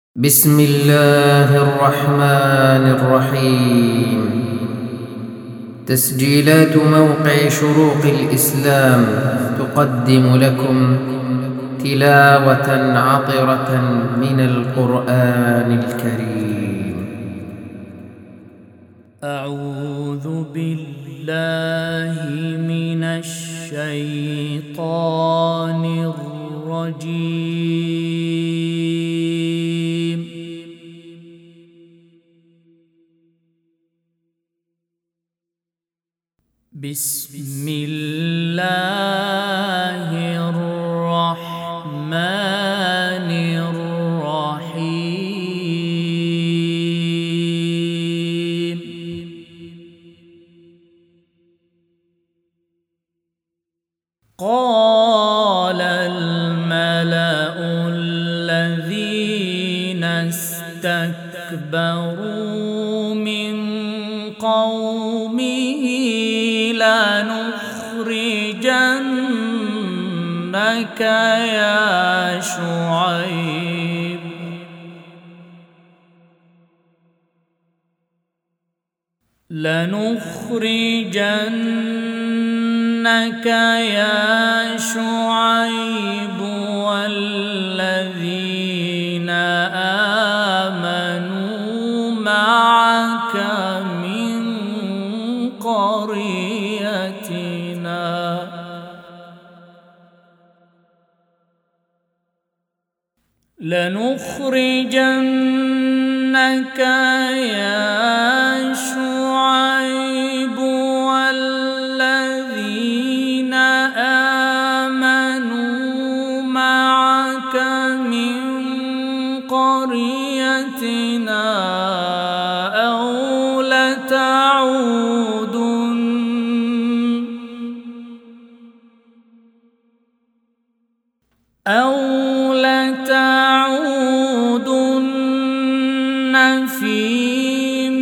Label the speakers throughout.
Speaker 1: بسم الله الرحمن الرحيم. تسجيلات موقع شروق الإسلام تقدم لكم تلاوة عطرة من القرآن الكريم.
Speaker 2: أعوذ بالله من الشيطان الرجيم. بسم الله الرحمن الرحيم. قال الملأ الذين استكبروا من قومه لنخرجنك يا شعيب والذين آمنوا معك من قريتنا والذين آمنوا معك من قريتنا أو لتعودن في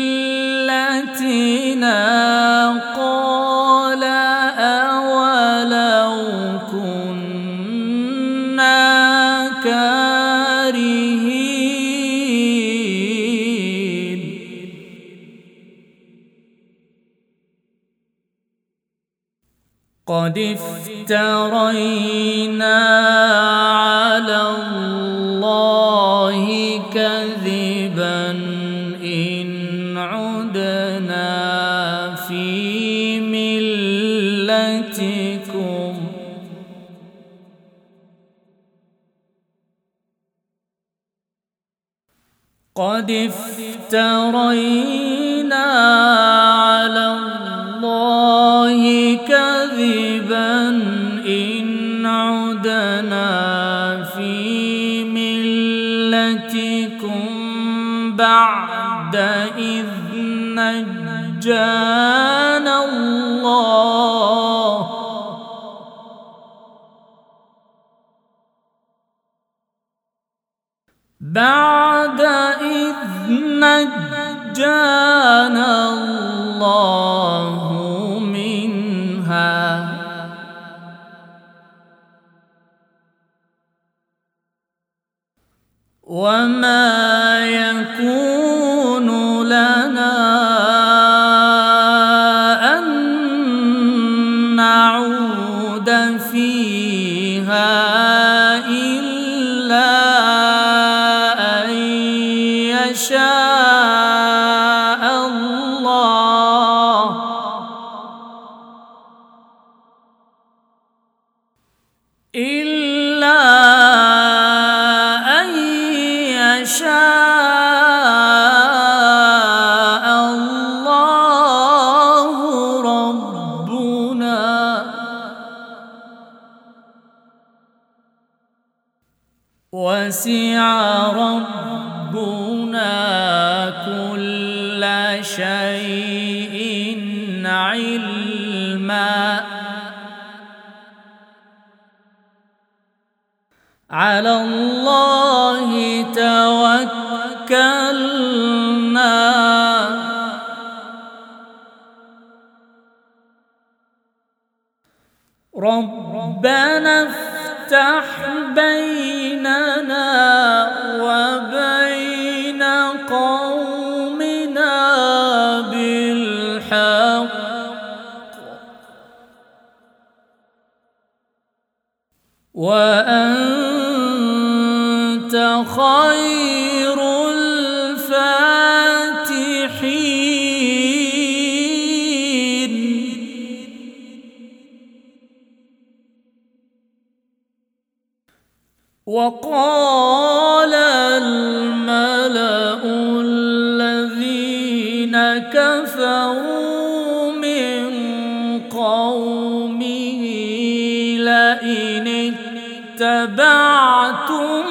Speaker 2: ملتنا قال أولو كنا كارهين. قد افترينا على الله كذبا إن عدنا في ملتكم قد افترينا على الله كذبا إن عدنا في ملتكم بعد إذ نجانا الله منها وما يكون لنا أن نعود فيها إلا أن يشاء الله ربنا وسع ربنا كل شيء علما على الله توكلنا ربنا افتح بيننا وبين خير الفاتحين. وقال الملأ الذين كفروا من قومه لئن اتبعتم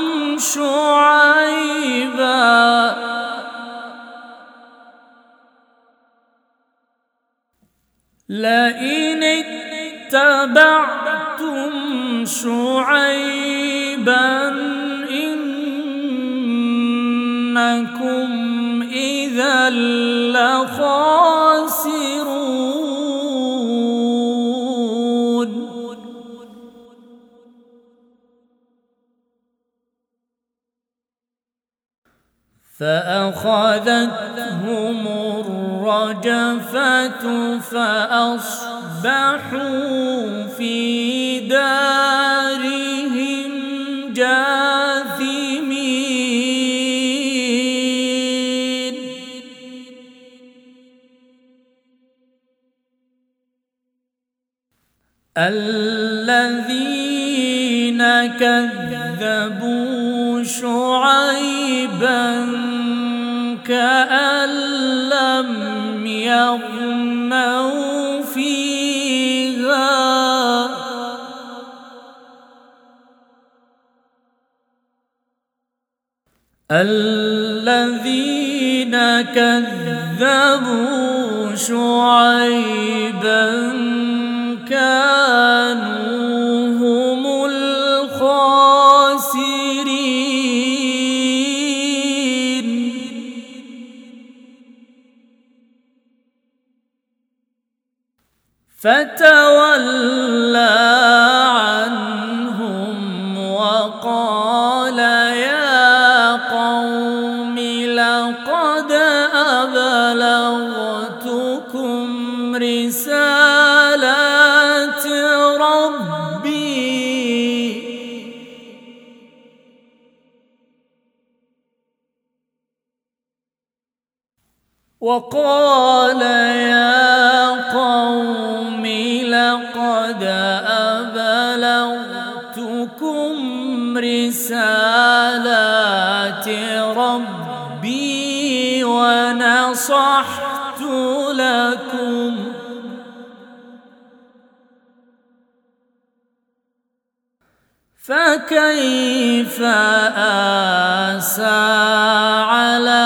Speaker 2: شعيبا إنكم إذا لخاسرون. فأخذتهم الرجفة فأصبحوا في دارهم جاثمين. الذين كذبوا شعيبا كأن لم يغنوا فيها الذين كذبوا شعيبا كانوا هم الخاسرين. فتولى عنهم وقال يا قوم لقد أبلغتكم رسالات ربي وقال يا قوم لقد أبلغتكم رسالات ربي ونصحت لكم فكيف آسى على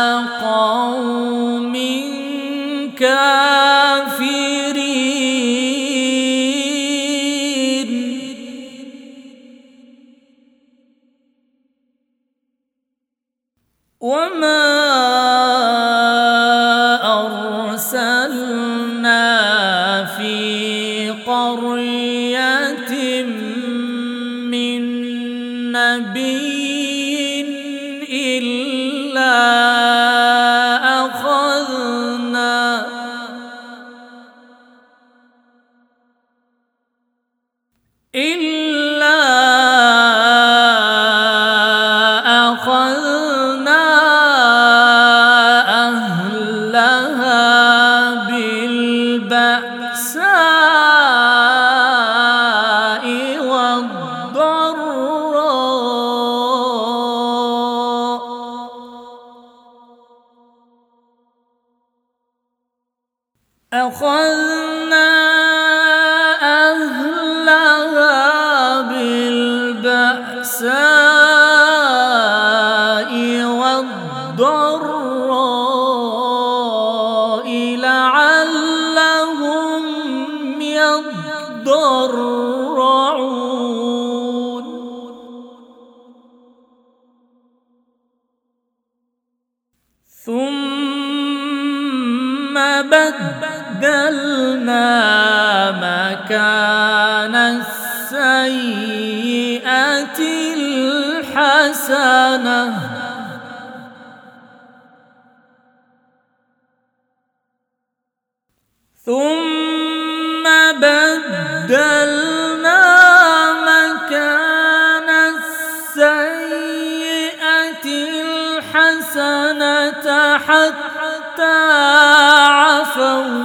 Speaker 2: قوم كافرين. وما أرسلنا في قرية من نبي إلا أخذنا أهلها بالبأساء والضراء أخذنا أهلها بالبأساء والضراء لعلهم يضرعون ثم بدلنا مكان السيئة الحسنة ثم بدلنا مكان السيئة الحسنة حتى عفوا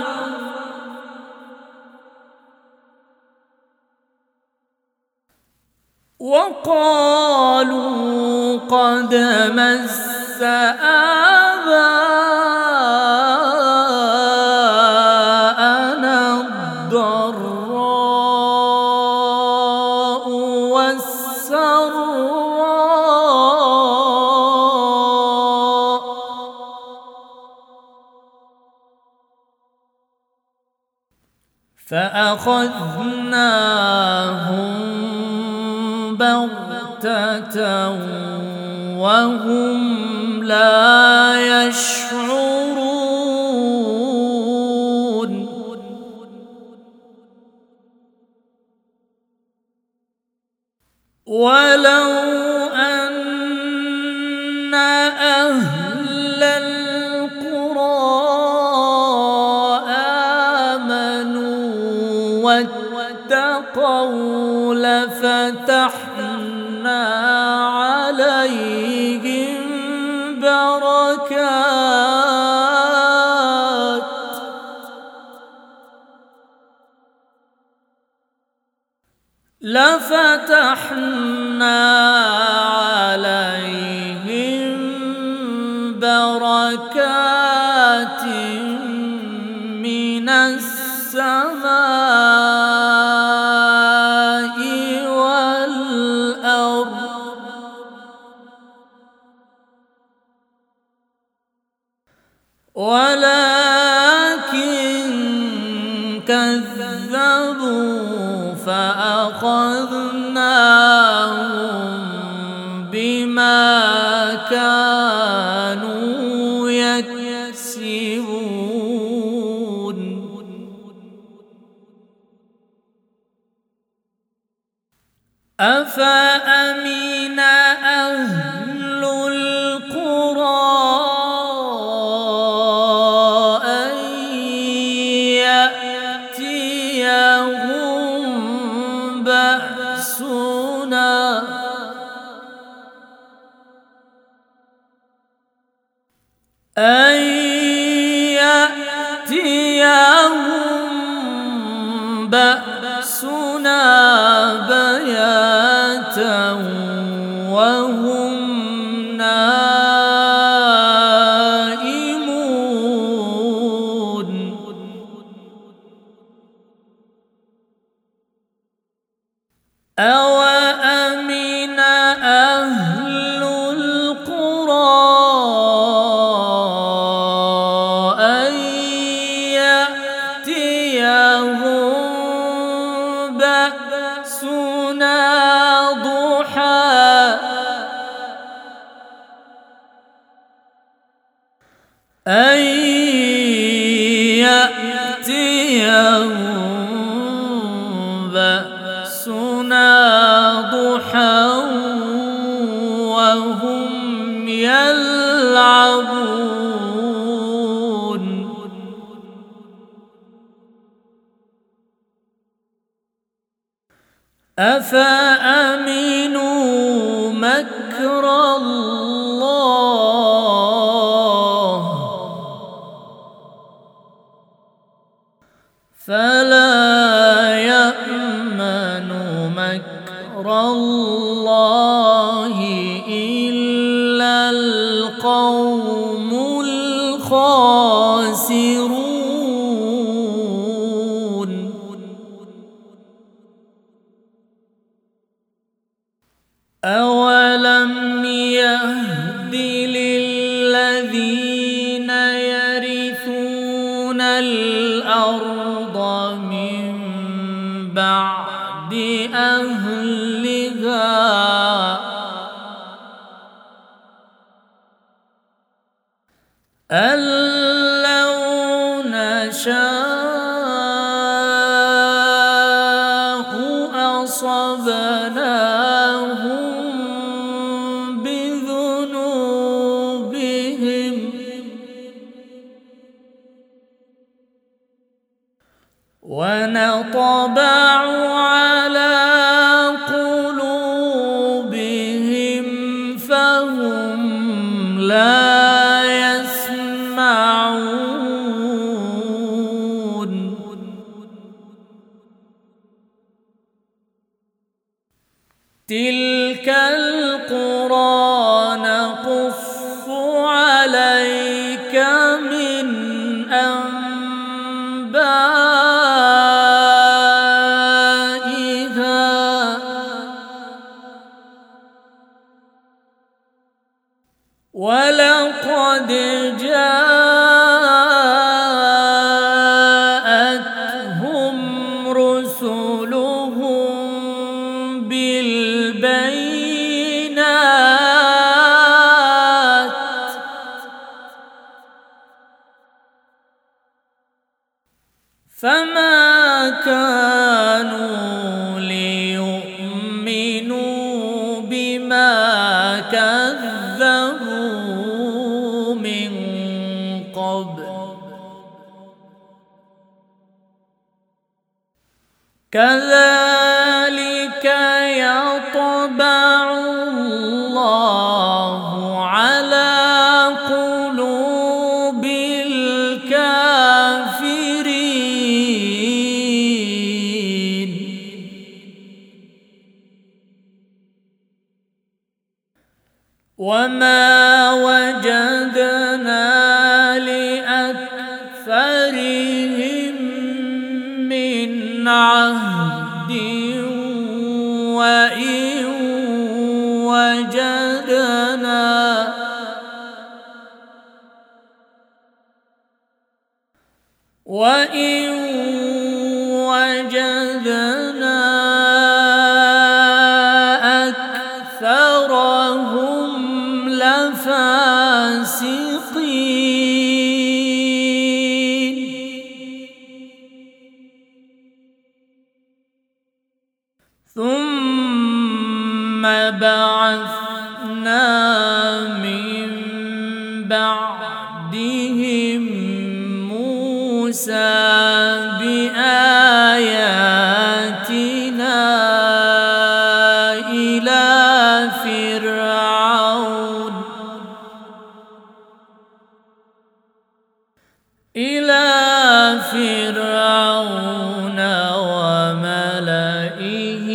Speaker 2: وقالوا قد مس آباءنا الضراء والسراء فأخذناهم بغتة وهم لا يشعرون ولو أن أهل القرى آمنوا واتقوا لفتحنا عليهم بركات من السماء والأرض ولكن كذبوا فأخذناهم بما كانوا يكسبون أفأمن أهل القرى أن يأتيهم بأسنا بياتا وهم نائمون أوأمن أهل القرى أن يأتيهم بأسنا ضحى أن يأتيهم بأسنا ضحى وهم يلعبون أفأمنوا مكر الله فلا يأمن مكر الله إلا القوم الخاسرون أولم يهد للذين يرثون الأرض من بعد أهلها أن لو نشاء أصبناهم بذنوبهم ونطبع على قلوبهم فهم لا يسمعون تلك القرى نقص عليك من أنبائها ولقد جاءتهم رسلهم بالبينات فما كانوا ليؤمنوا بما كذبوا من قبل كذلك يطبع الله على قلوب الكافرين وما وجدنا لأكثرهم من عهد وإن وجدنا أكثرهم لفاسقين ثم بعثنا من بعدهم موسى بآياتنا إلى فرعون وملئه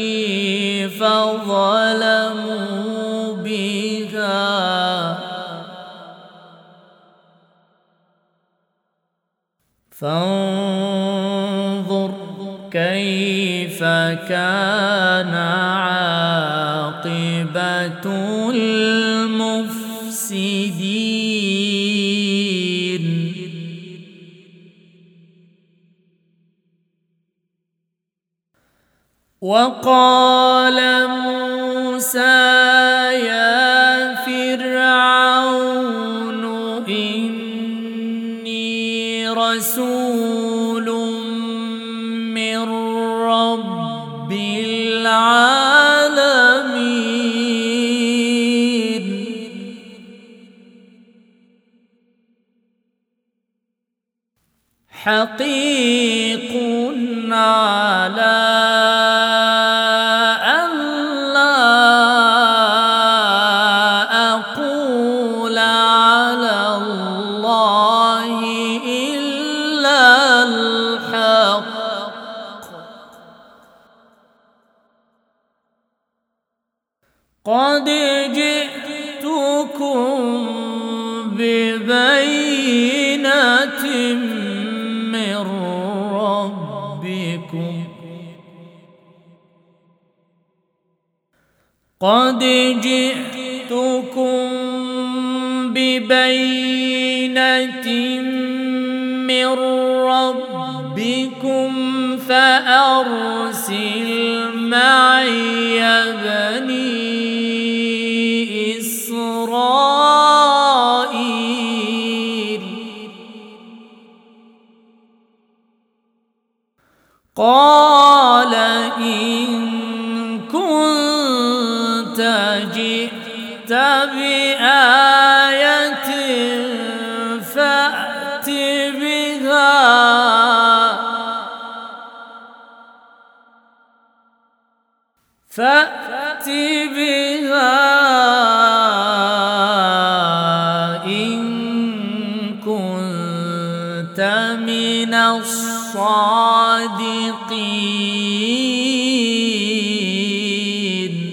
Speaker 2: فظلموا بها فانظر كيف كان عاقبة المفسدين وقال موسى يا فرعون إني رسول من رب العالمين حقيق على قد جئتكم ببينة من ربكم قد جئتكم ببينة من ربكم فأرسل معي بني إسرائيل قال إن كنت جئت بآية فأت بها الصادقين.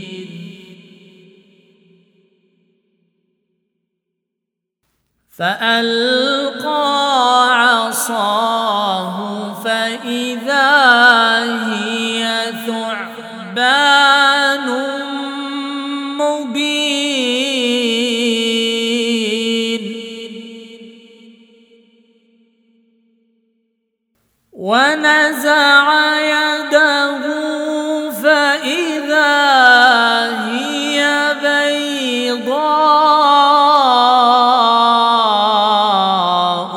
Speaker 2: فألقى عصاه فإذا هي ثعبان مبين. ونزع يده فإذا هي بيضاء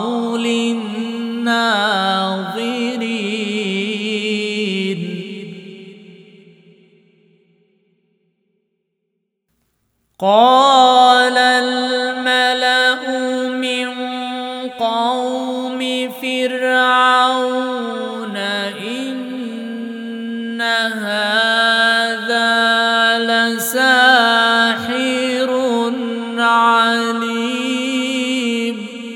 Speaker 2: للناظرين. قال الملأ من قوم فرعون إن هذا لساحر عليم.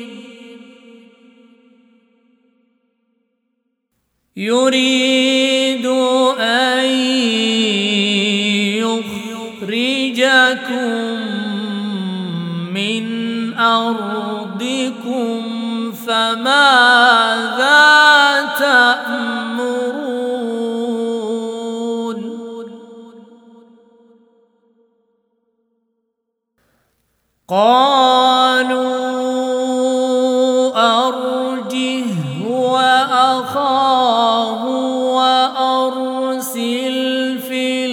Speaker 2: يريد أن يخرجكم من أرضكم فماذا تأمرون؟ قالوا أرجه وأخاه وأرسل في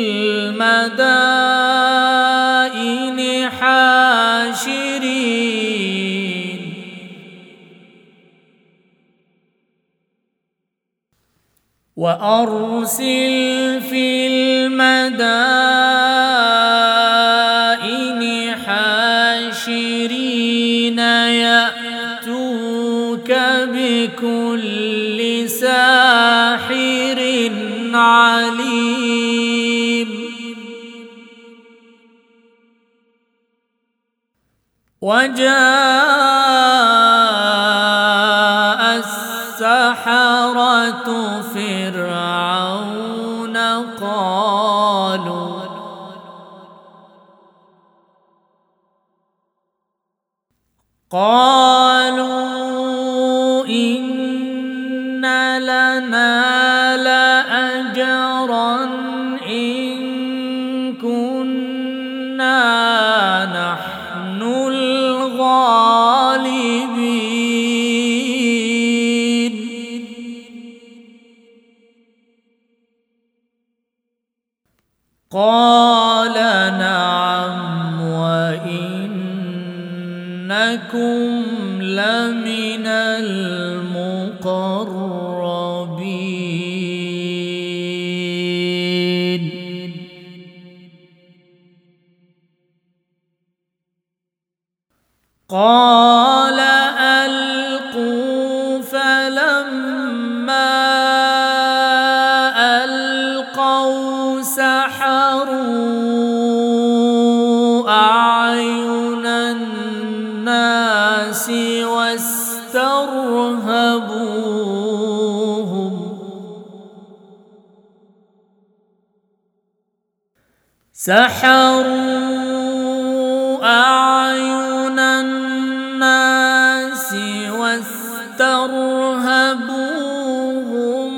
Speaker 2: المدائن حاشرين. وأرسل في المدائن حاشرين يأتوك بكل ساحر عليم. وجاء السحرة فرعون قالوا إن لنا لأجرا إن كنا نحن الغالبين. قال نعم وإنكم لمن المقربين. قال ألقوا فلما ألقوا سحروا أعين الناس واسترهبوهم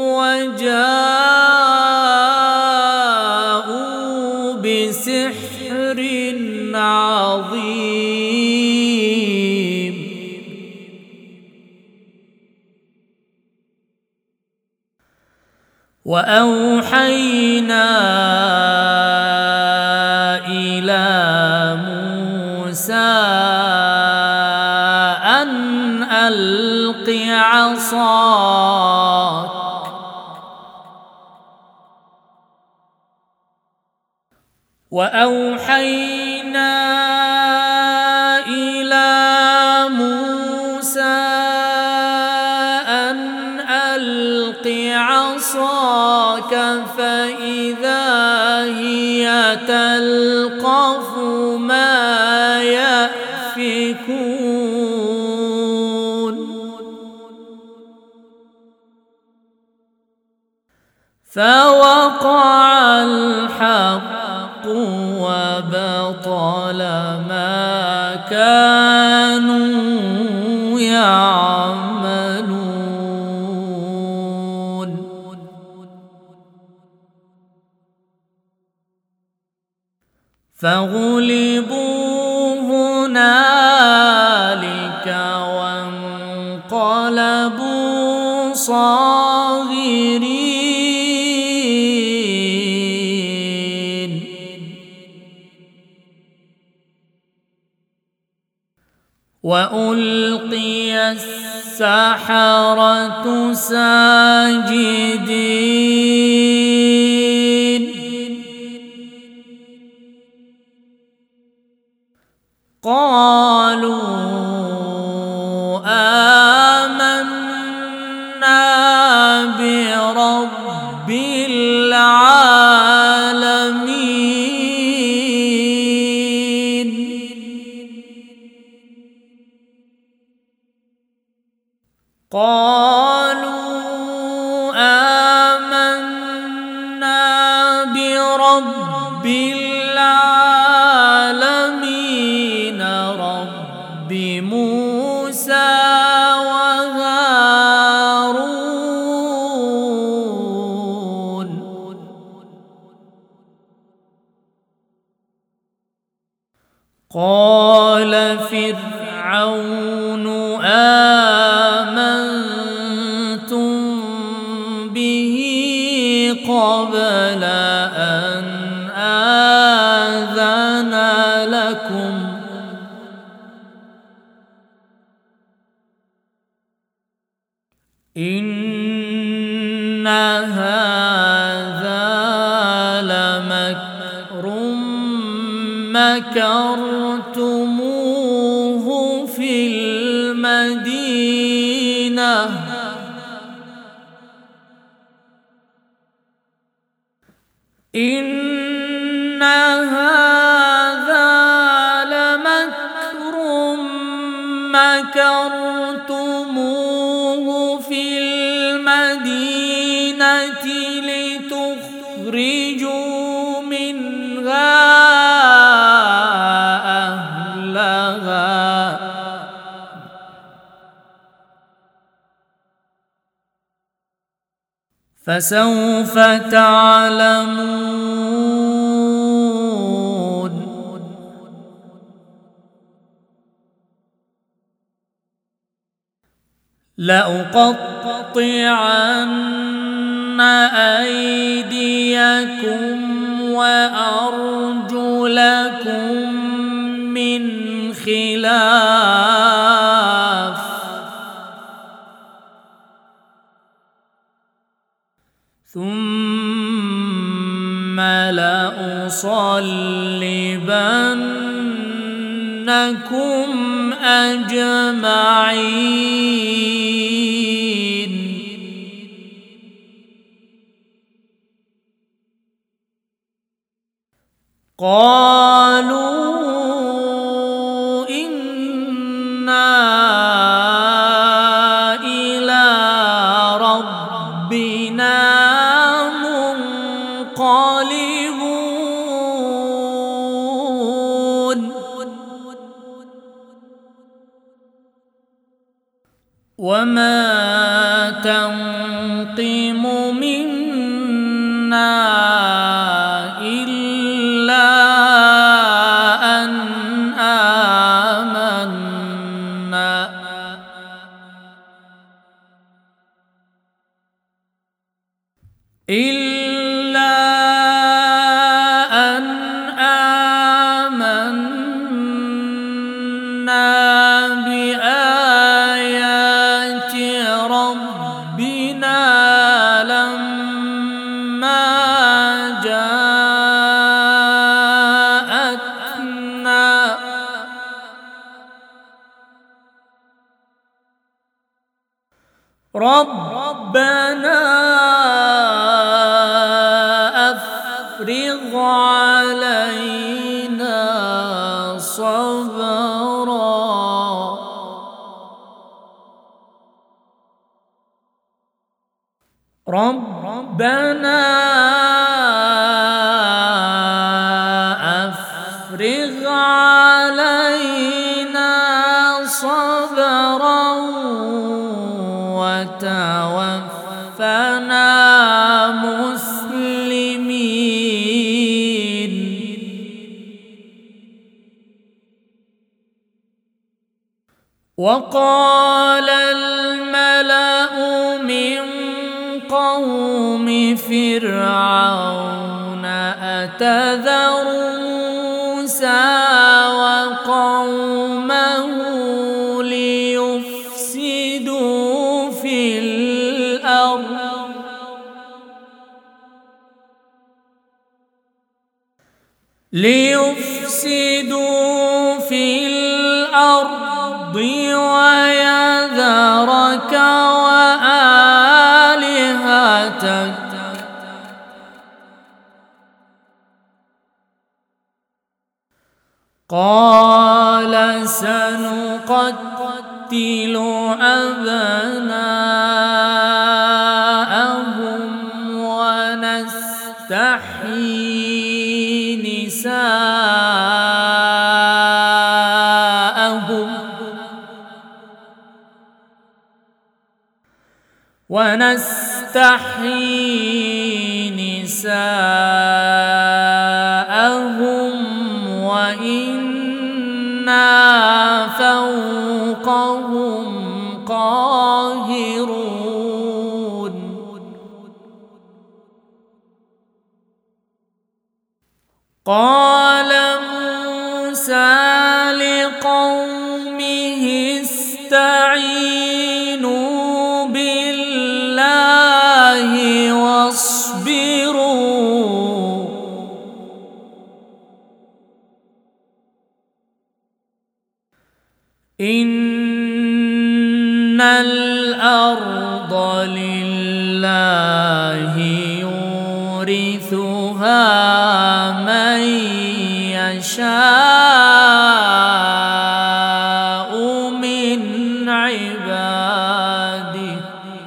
Speaker 2: وجاءوا بسحر عظيم. وأوحينا إلى موسى أن ألق عصاك فإذا هي تلقف ما يأفكون. فوقع الحق وبطل ما كانوا يعملون. فغلبوا هنالك وانقلبوا صاغرين. وألقي السحرة ساجدين. قالوا آمنا برب العالمين. قالوا آمنا برب العالمين رب موسى وهارون. قال فرعون آمنتم به قبل أن آذن لكم إن هذا لمكر مكرتموه في المدينة إن هذا لمكر مكرتموه في المدينة لتخرجوا منها أهلها فسوف تعلمون. لأقطعن أيديكم وأرجلكم من خلاف ثم لأصلبنكم أجمعين. قالوا إنا إلى ربنا منقلبون. وما تنقم منا إلا أن آمنا بآيات ربنا لما جاءتنا ربنا أفرغ علينا صبرا ربنا أفرغ علينا صبرا وتوفنا مسلمين. وقال الملأ من قوم فرعون أتذر موسى وقومه ليفسدوا في الأرض ويذرك وآلهتك قال سنقتل أبناءهم ونستحيي نساءهم وإنا فوقهم قاهرون. قال موسى لقومه استعينوا بالله واصبروا إن الأرض لله يورثها من يشاء من عباده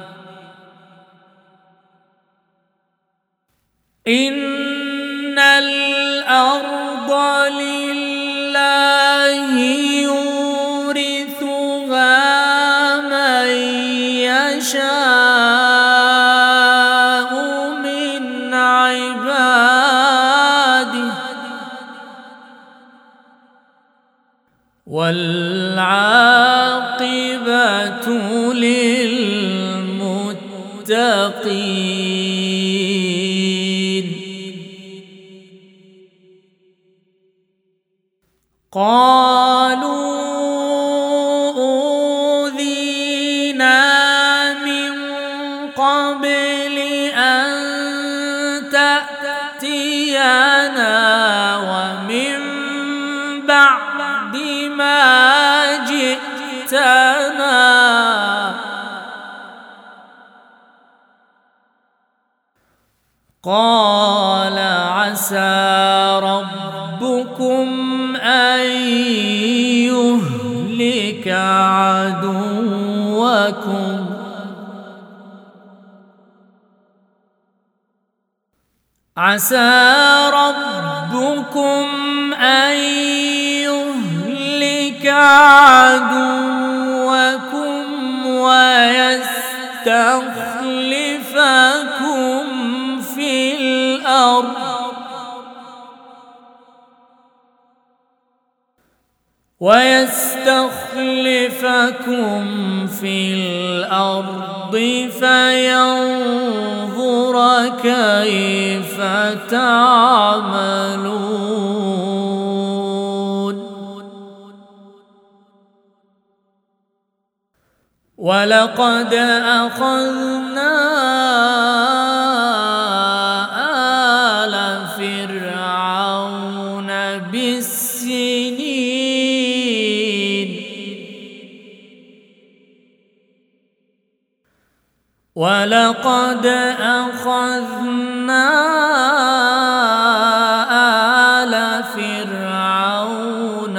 Speaker 2: إن الأرض لله يورثها من يشاء من عباده والعاقبة للمتقين. قالوا أوذينا من قبل أن تأتينا ومن بعد ما جئتنا قال عسى ربكم أن يهلك عدوكم ويستخلفكم في الأرض فينظر كيف تعملون. ولقد أخذنا آل فرعون بالسنين ولقد أخذنا آل فرعون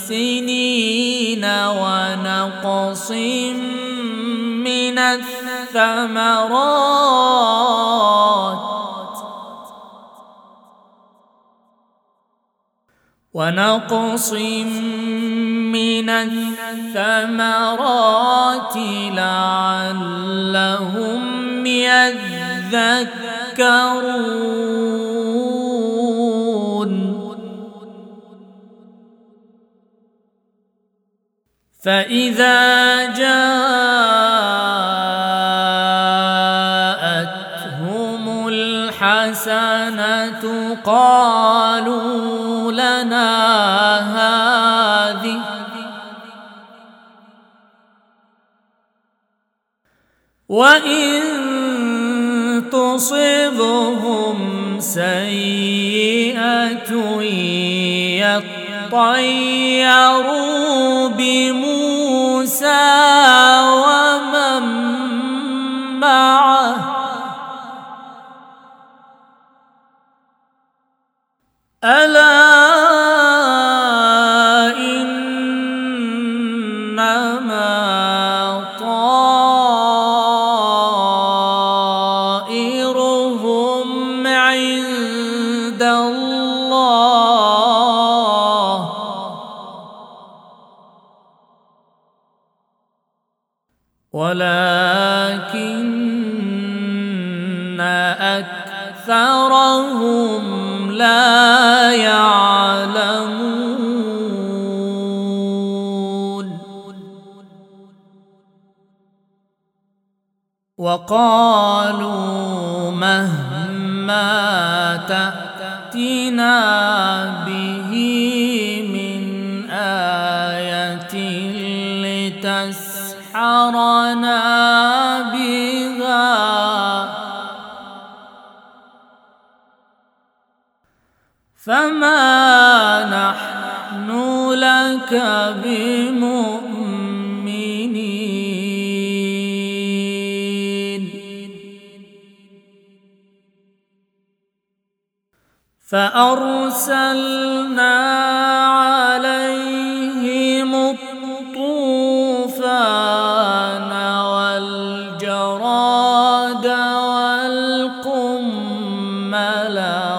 Speaker 2: بالسنين ونقص من الثمرات الثمرات ونقص من الثمرات لعلهم يذكرون فإذا جاءتهم الحسنة قالوا لنا هذه وإن تصبهم سيئة يطيروا بموسى ومن معه ألا إنما طائرهم عند الله ولكن أكثرهم لا يعلمون وقالوا مهما تأتنا به من آية لتسحرنا بها فما نحن لك بمؤمنين فأرسلنا عليهم الطوفان والجراد والقمل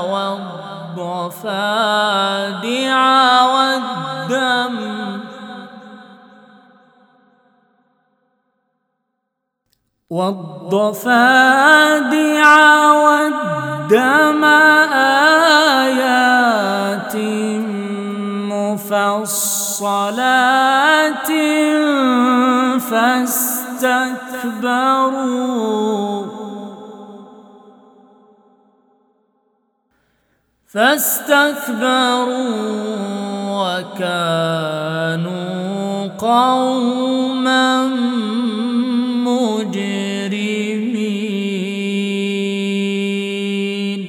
Speaker 2: والضفادع والدم آيات مفصلات فاستكبروا وكانوا قوما مجرمين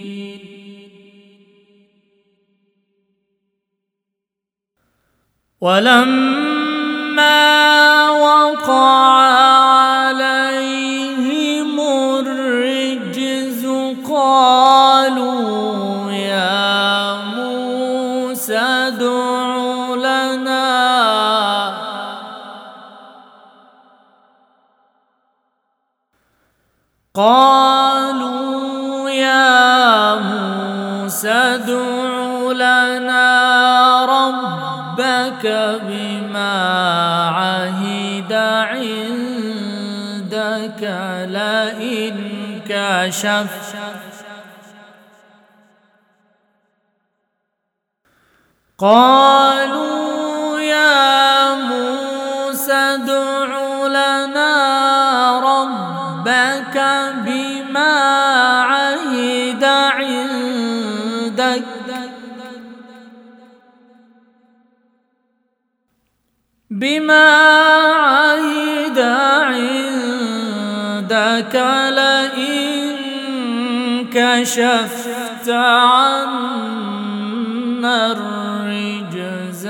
Speaker 2: ولما وقع عليهم الرجز قالوا يا موسى ادع لنا ربك بما عهد عندك لئن كشفت قالوا يا موسى ادع لنا ربك بما عهد عندك لئن كشفت عنا الرجز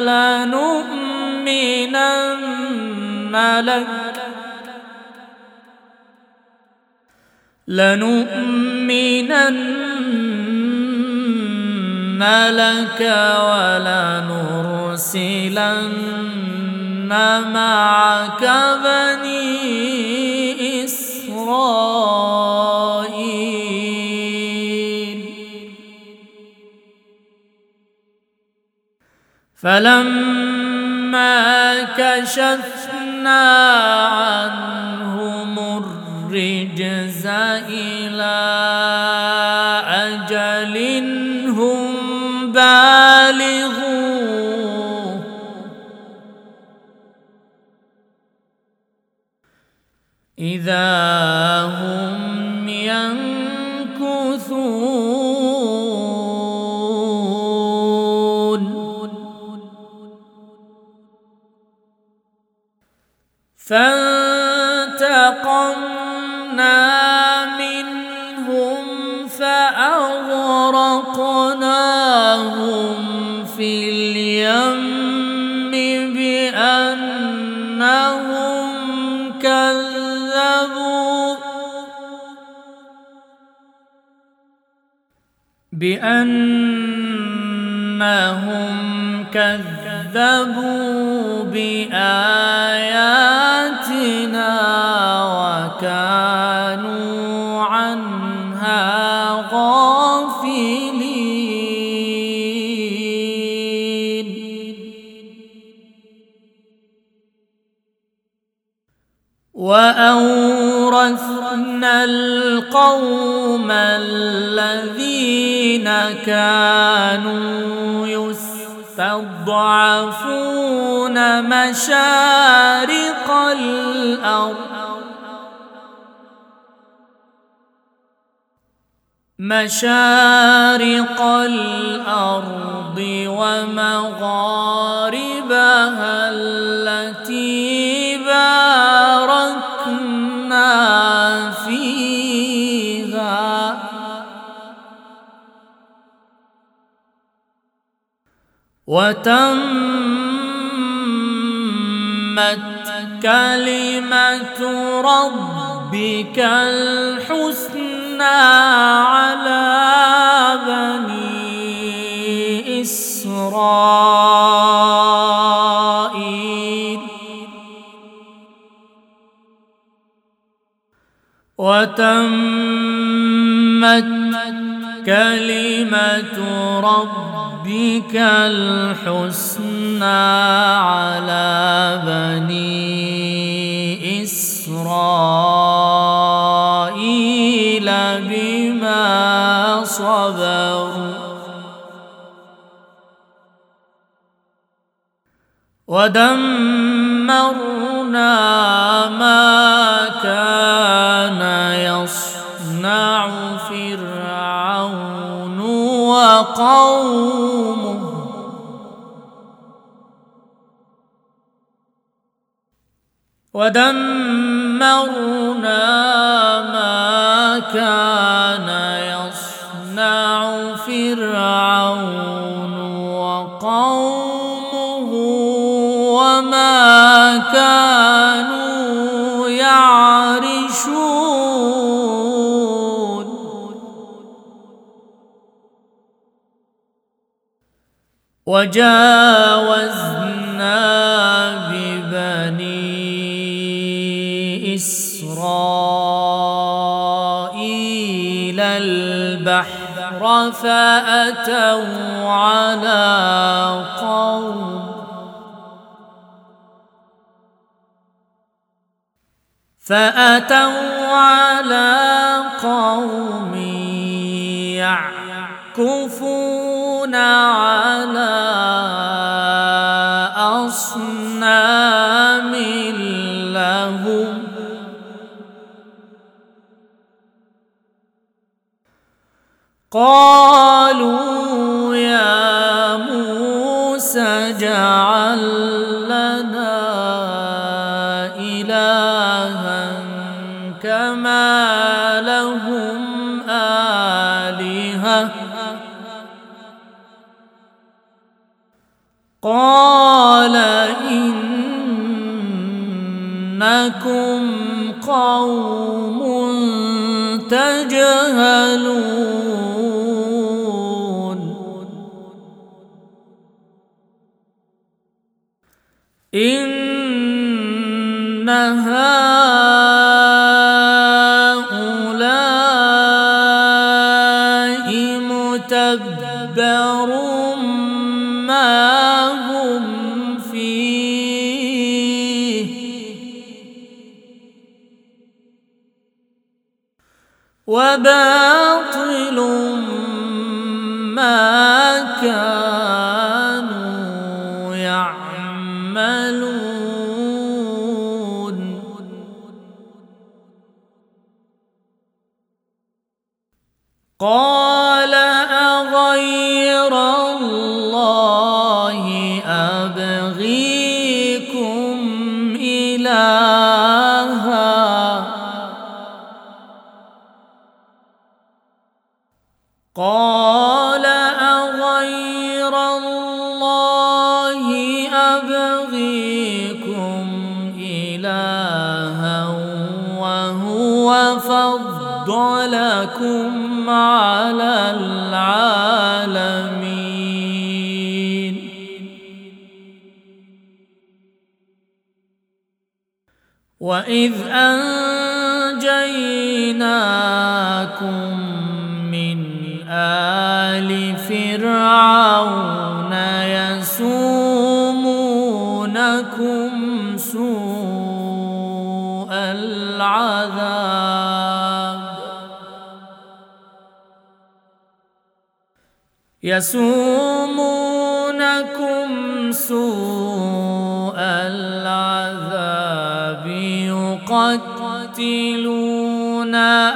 Speaker 2: لنؤمنن لك ولنرسلن معك بني إسرائيل فلما كشفنا عنهم الرجز إلى أجل هم بالغوه إذا هم ينكثون فانتقمنا منهم فأغرقناهم في اليم بأنهم كذبوا بآياتنا وكانوا عنها غافلين وأورثنا القوم الذين كانوا يستضعفون مشارق الأرض ومغاربها التي باركنا فيها وتمت كلمة ربك الحسنى على بني إسرائيل كلمة ربك الحسنى على بني إسرائيل بما صبروا ودمرنا ما كان يصنع فرعون وقومه وما كانوا يعرشون وجاوزنا ببني إسرائيل البحر فأتوا على قوم يعكفون على أصنام لهم قالوا يا موسى اجعل لنا إلها كما لهم آلهة قال إنكم قوم تجهلون إن هؤلاء متبر ما هو وباطل ما كانوا يعملون. قال أغير الله أبغيكم إلها قال أغير الله أبغيكم إلها وهو فضلكم على العالمين. وإذ أنجيناكم من آل فرعون يسومونكم سوء العذاب يقتلون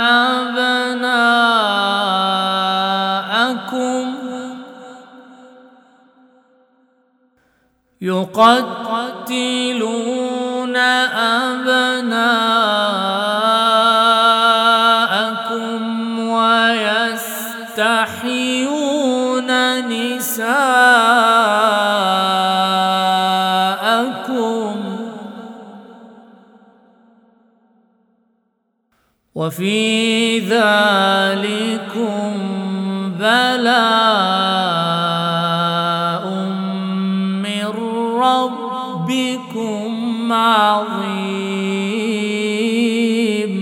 Speaker 2: أبناءكم ويستحيون نساءكم وفي ذلكم بلاء من ربكم عظيم.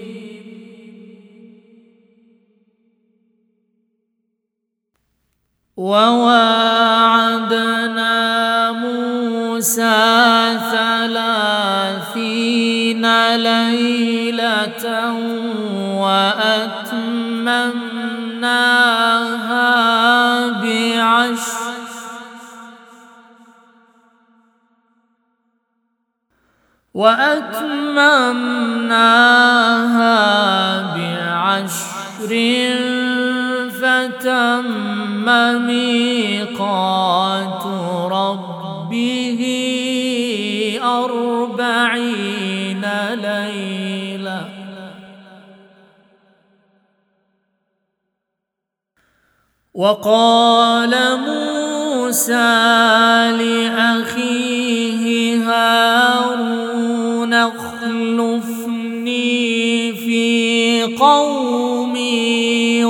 Speaker 2: وواعدنا موسى 30 ليلة وأتممناها بعشر فتم ميقات ربه 40 ليلة وقال موسى لأخيه هارون اخلفني في قومي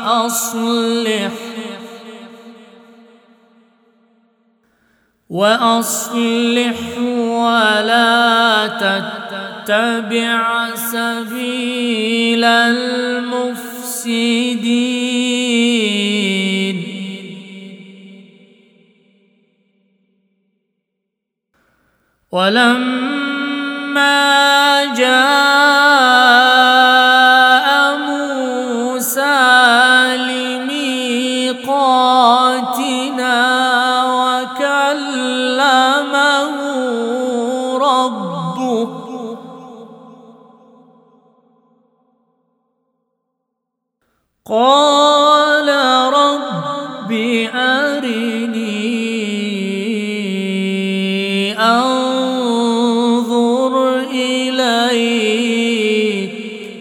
Speaker 2: وأصلح ولا تتبع سبيل المفسدين. ولما جاء موسى لميقاتنا وكلمه ربه قال رب أرني أنظر إليك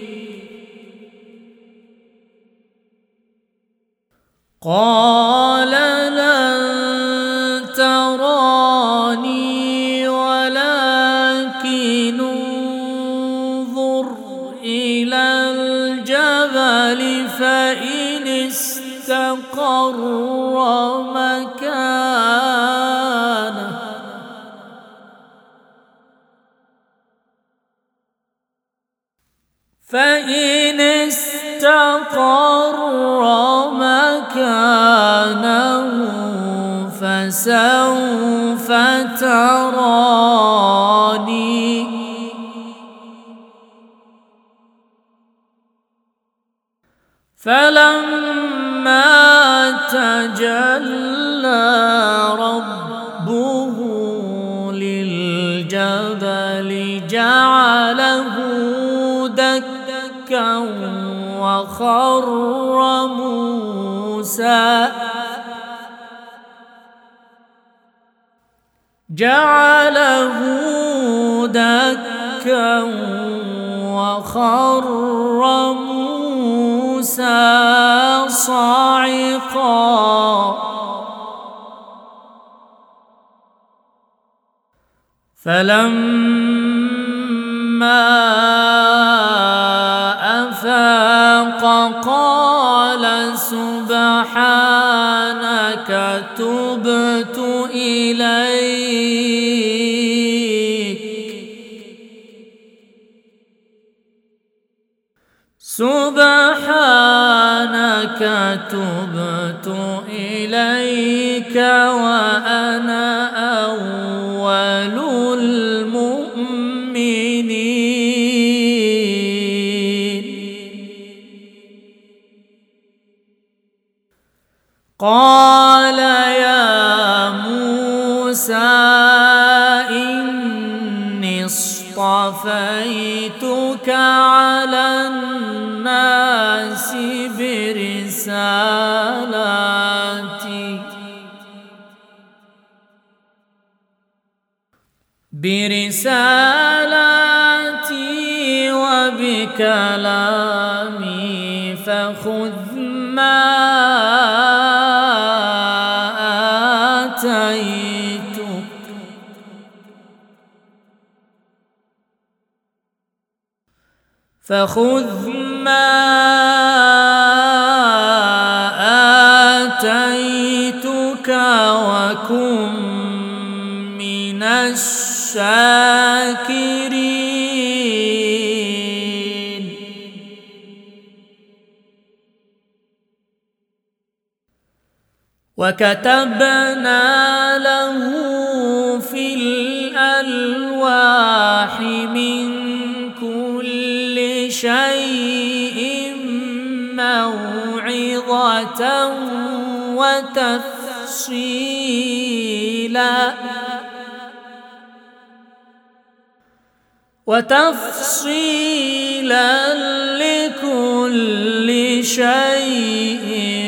Speaker 2: قال لن تراني ولكن انظر إلى الجبل فإن استقر مكانه فسوف تراني فلما تجلى ربه للجبل جعله دكا وخر موسى صاعقا. فلما أفاق قال سبحانك تبت إليك وأنا أول المؤمنين. قال يا موسى إني اصطفيتك على الناس برسالاتي وبكلامي فخذ ما آتيتك وكن من الشاكرين. وكتبنا له في الألواح من كل شيء موعظة وتفصيلا لكل شيء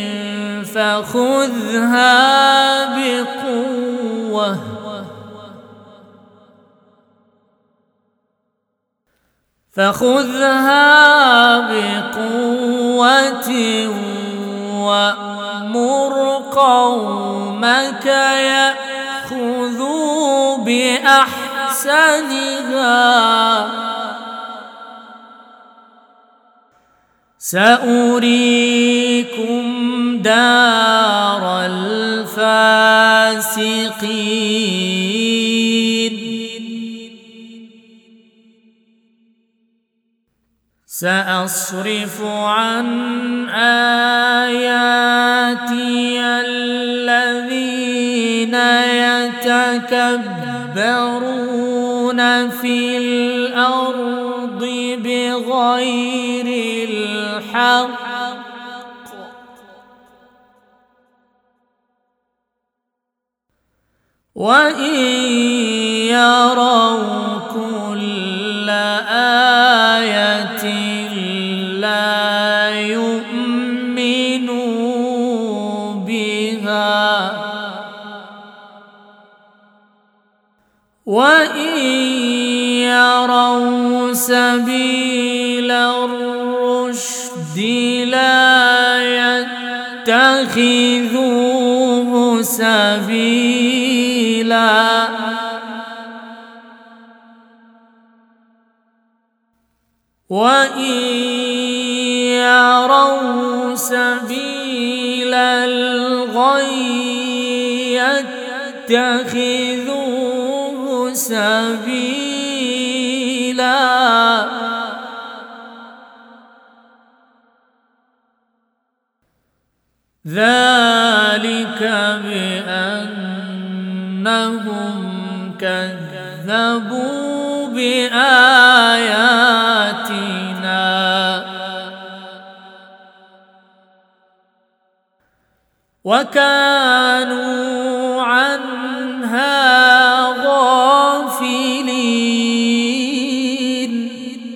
Speaker 2: فخذها بقوة وأمر قومك يأخذوا بأحسنها سأريكم دار الفاسقين. سأصرف عن آياتي الذين يتكبرون في الأرض بغير الحق وإن يروا كل آية لا يؤمنوا بها وإن يروا سبيل الرشد لا يتخذوه سبيلا وإن يروا سبيل الغي يتخذوه سبيلا ذلك بأنهم كذبوا بآياتنا وكانوا عنها غافلين.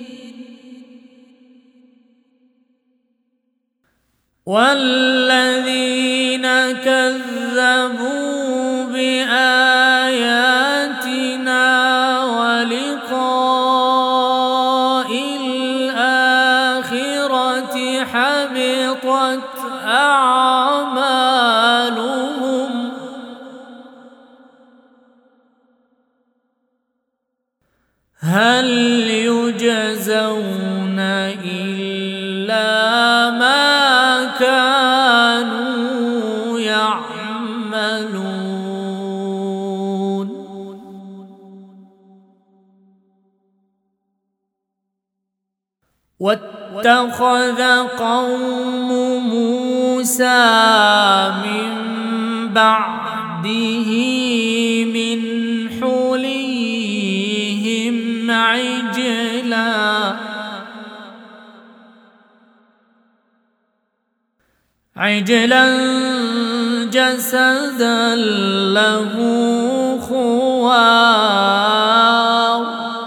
Speaker 2: والذين كذبوا بآياتنا ولقاء الآخرة حبطت أعمالهم هل يجزون إلا ما كانوا يعملون. واتخذ قوم موسى من بعده من حليهم عجلا جسدا له خوار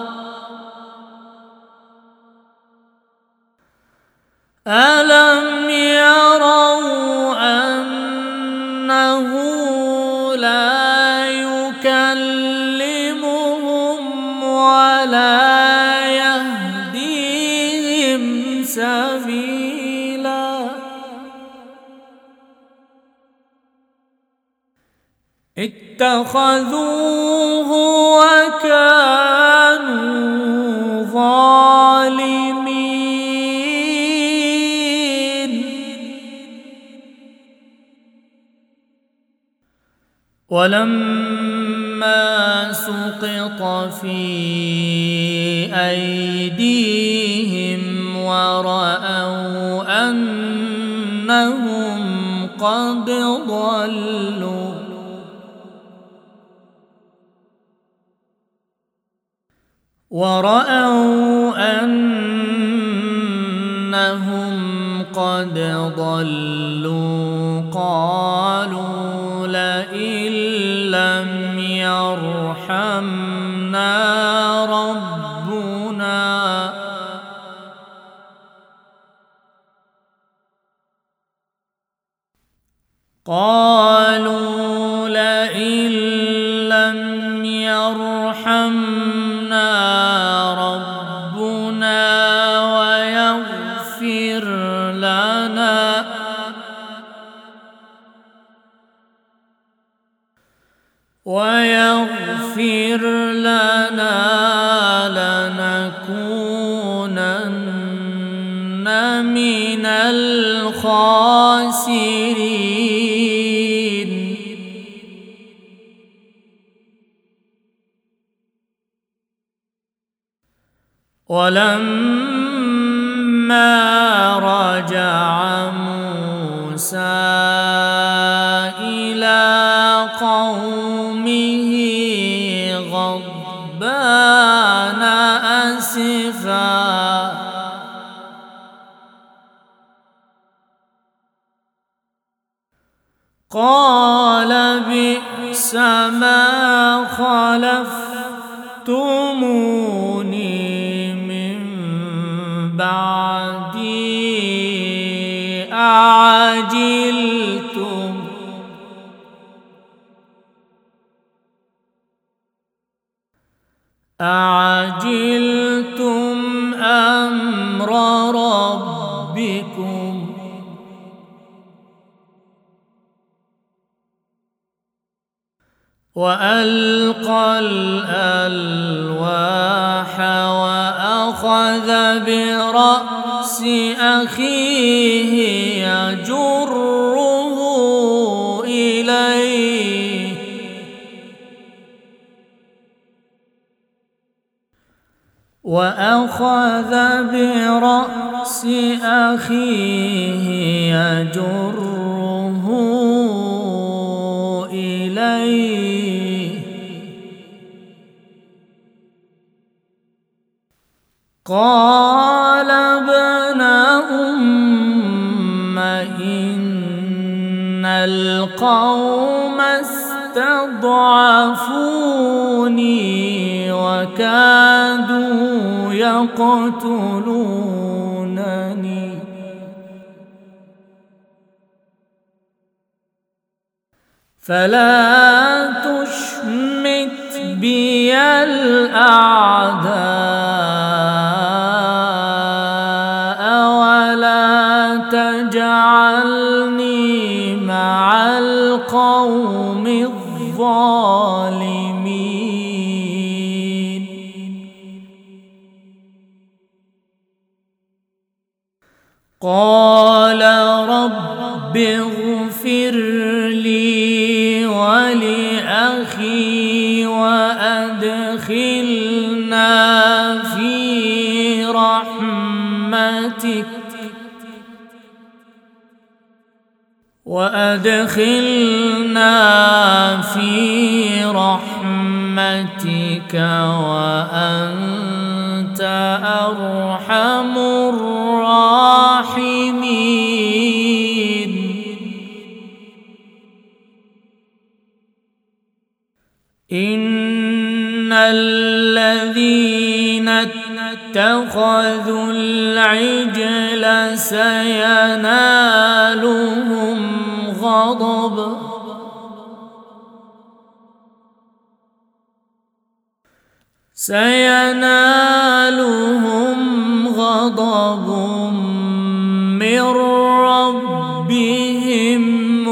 Speaker 2: ألم يروا أنه لا يكلمهم ولا يهديهم سبيلا اتخذوه وكانوا ظالمين. ولما سقط في أيديهم ورأوا أنهم قد ضلوا قالوا لئن لم يرحمنا ربنا ويغفر لنا لنكونن من الخاسرين. ولما رجع موسى إلى قومه غضبان أسفا قال بئس ما خلفتموني من بعدي أعجلتم أمر ربكم وألقى الألواح وأخذ برأس أخيه يجره إليه قال ابن أم إن القوم استضعفوني وكادوا يقتلونني فلا تشمت بي الأعداء ولا تجعلني مع القوم الظالمين. قال رب اغفر لي ولأخي وأدخلنا في رحمتك وأنت أرحم الراحمين. إن الذين اتخذوا العجل سينالهم غضب من ربهم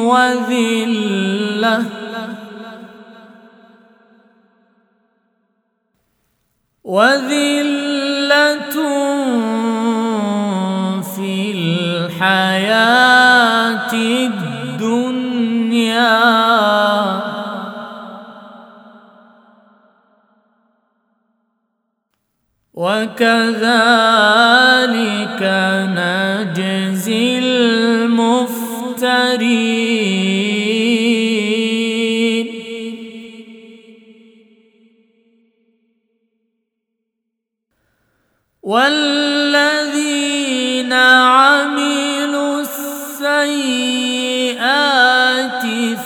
Speaker 2: وذلة في الحياة الدنيا وكذلك نجزي المفترين. والذين عملوا السيئات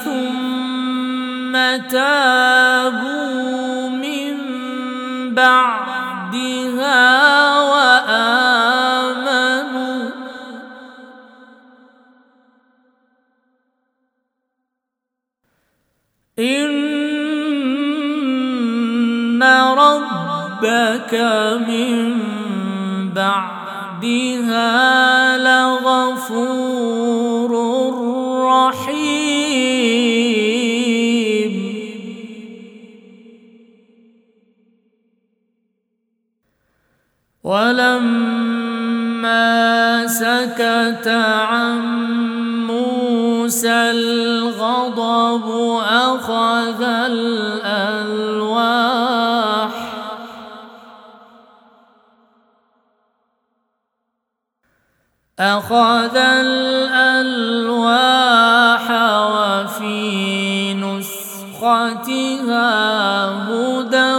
Speaker 2: ثم تابوا من بعدها وآمنوا إن ربك من بعدها لغفور رحيم. ولما سكت عن موسى الغضب أخذ الألواح وفي نسختها هدى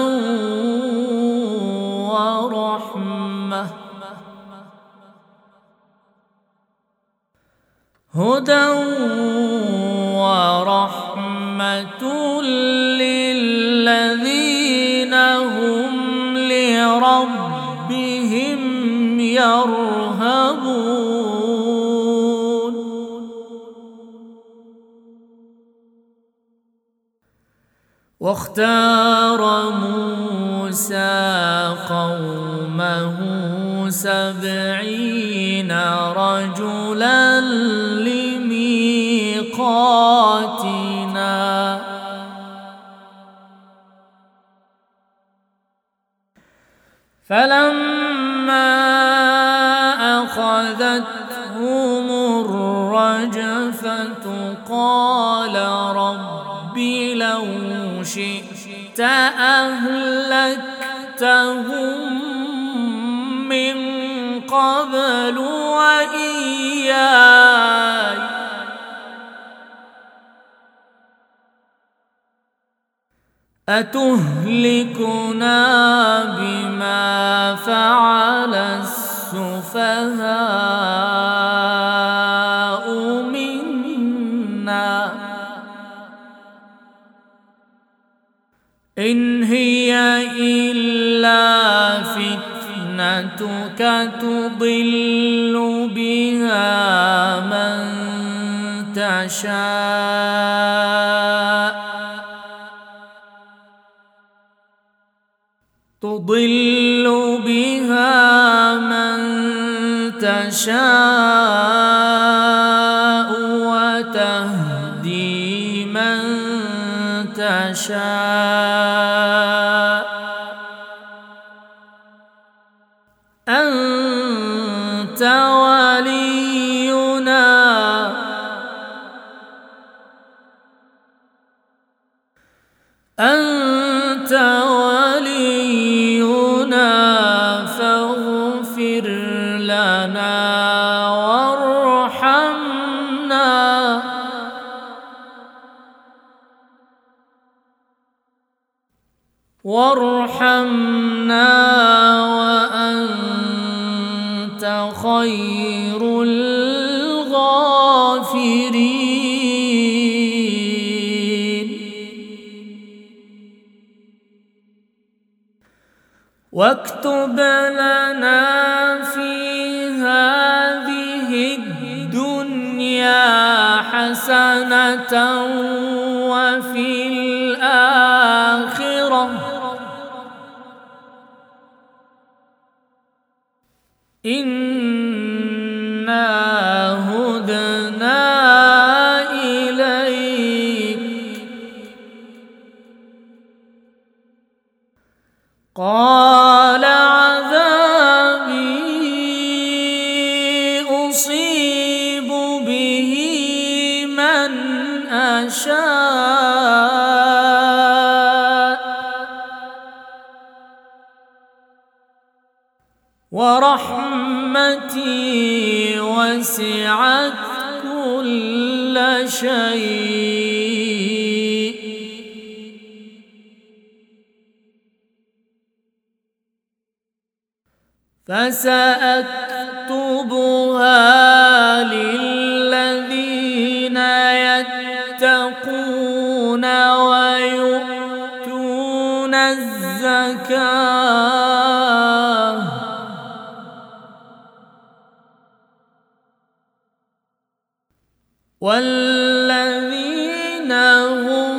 Speaker 2: ورحمة للذين هم لربهم يرهبون. واختار موسى قومه 70 رجلا لميقاتنا فلما أخذتهم الرجفة قال رب لو شئت أهلكتهم من قبل وإياي أتهلكنا بما فعل السفهاء منا تضل بها من تشاء وتهدي من تشاء أنت ولينا فاغفر لنا وارحمنا وأنت خير الغافرين واكتب لنا في هذه الدنيا حسنة وفي الآخرة إنا هدنا إليك قال عذابي أصيب به من أشاء ورحمتي وسعت كل شيء فسأكتبها للذين يتقون ويؤتون الزكاة والذين هم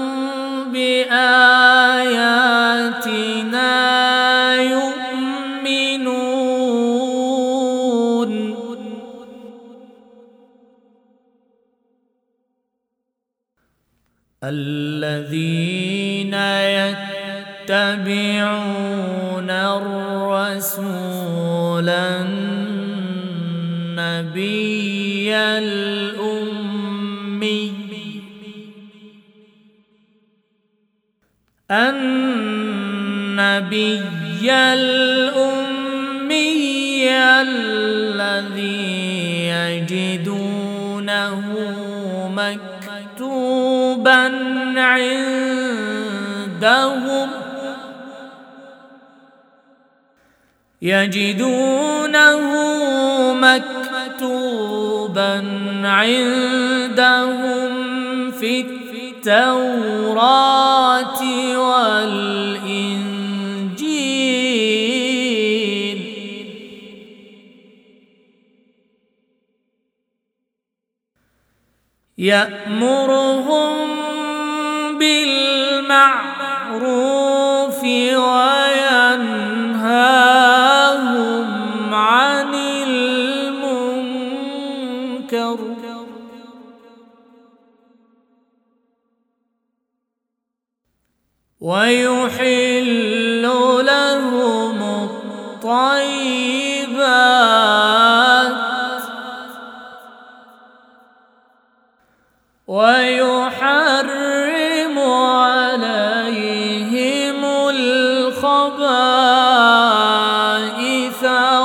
Speaker 2: بآياتنا يؤمنون الذين يتبعون الرسول النبي الأمي الذي يجدونه مكتوبا عندهم في التوراة والإنجيل يأمرهم بالمعروف وينهاهم عن المنكر ويحل لهم الطيبات ويحرم عليهم الخبائث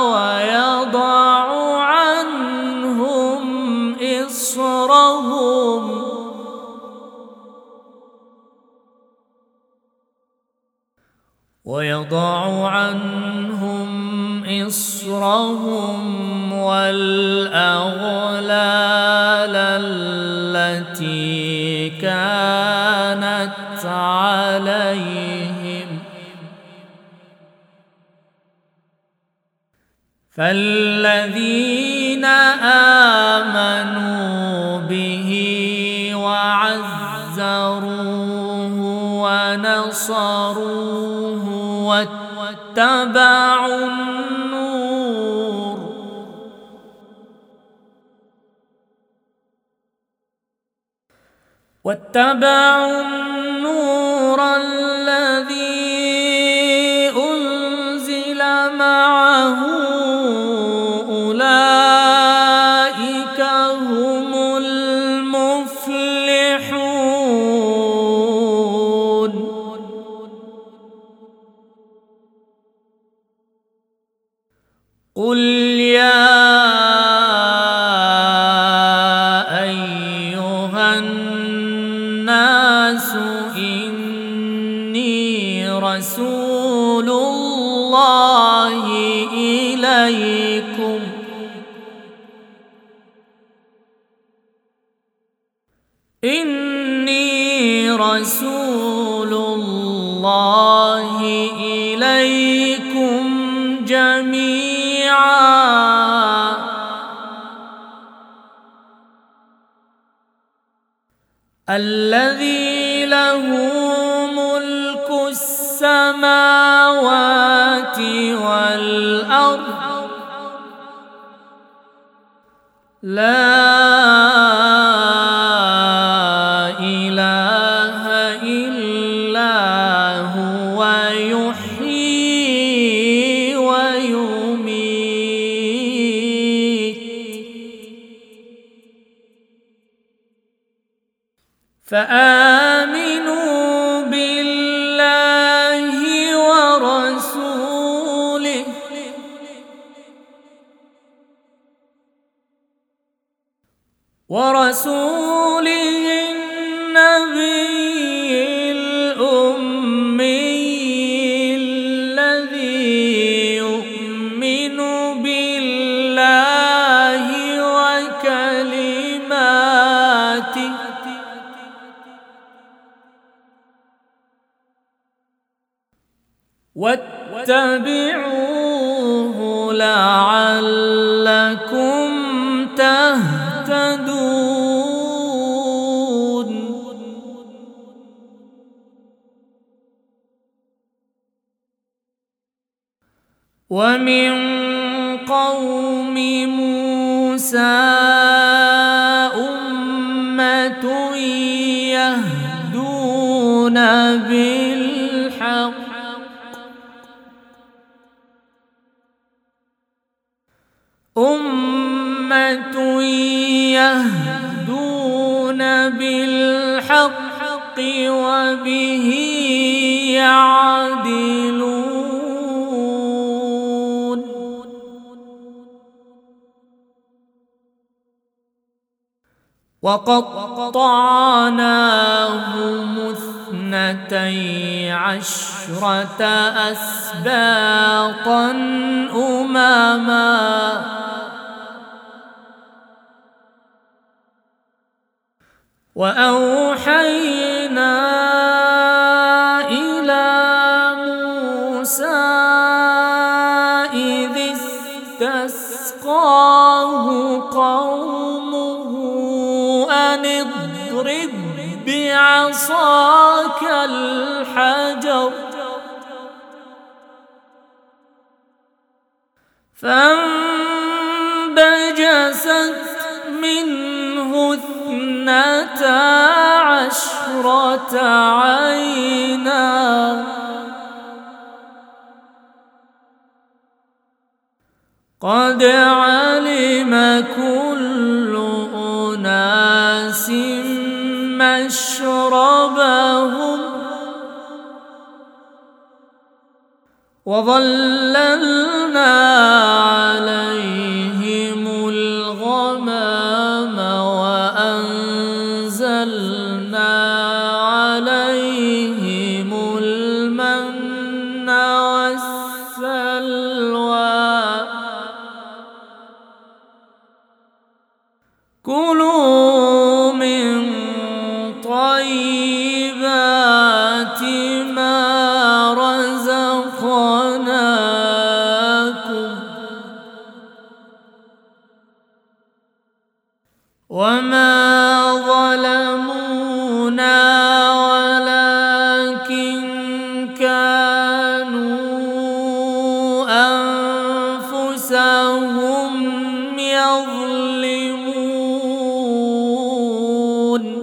Speaker 2: ويضع عنهم إصرهم والأغلال التي كانت عليهم فالذين آمنوا به وعزروه ونصروه واتبعوا النور الذي أنزل معه أولئك هم المفلحون. قل يا أيها الناس إني رسول الله إليكم جميعا الذي له ملك السماوات والأرض لا إله إلا هو يحيي ويميت فآمنوا بالله ورسوله النبي الأمي الذي يؤمن بالله وكلماته واتبعوه لعلكم تهتدون. ومن قوم موسى أمة يهدون بالحق وبه يعدلون. وقطعناهم 12 أسباطا أمما وأوحينا إلى موسى إذ استسقاه قومه أن اضرب بعصاك الحجر فانبجست منه 12 عينا قد علم كل أناس مشربهم وظللنا عليهم الغمام وأنزلنا عليهم المن والسلوى كلوا من طيبات ما رزقناكم أنفسهم يظلمون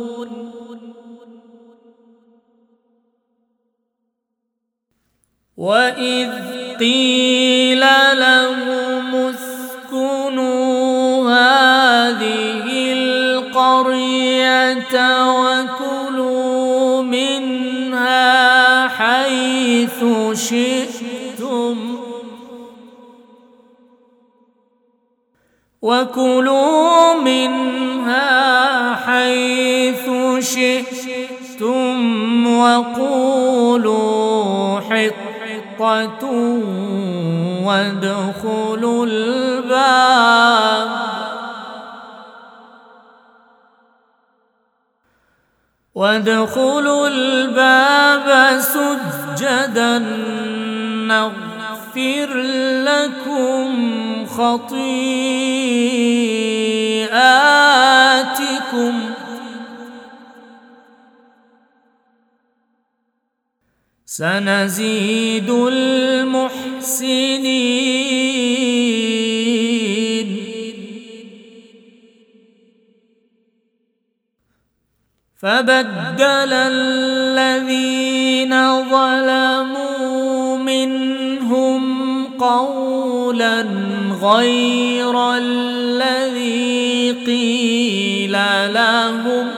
Speaker 2: وإذ قيل لهم اسكنوا هذه القرية وكلوا منها حيث شئتم وقولوا حطة وادخلوا الباب سجدا نغفر لكم خطيئاتكم سنزيد المحسنين فبدل الذين ظلموا منهم قولا غير الذي قيل لهم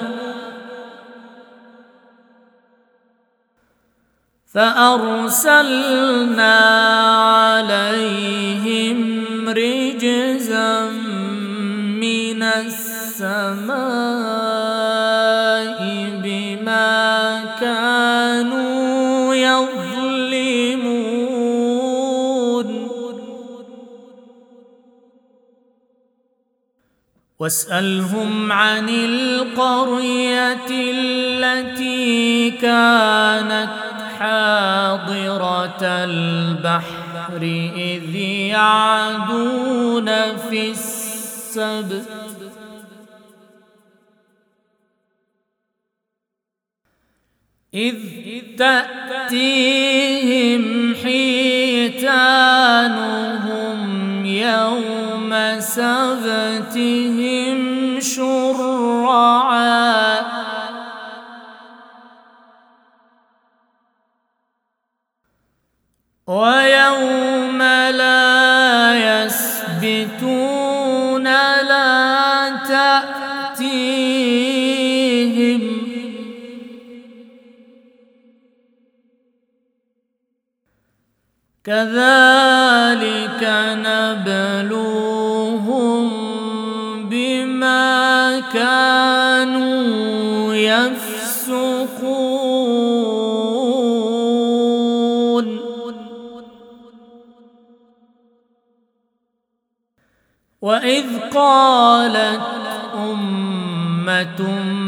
Speaker 2: فأرسلنا عليهم رجزا من السماء بما كانوا يظلمون واسألهم عن القرية التي كانت حاضرة البحر إذ يعدون في السبت إذ تأتيهم حيتانهم يوم سبتهم شرعا ويوم لا يسبتون لا تأتيهم كذلك نبلوهم بما كانوا يفسقون وإذ قالت أمة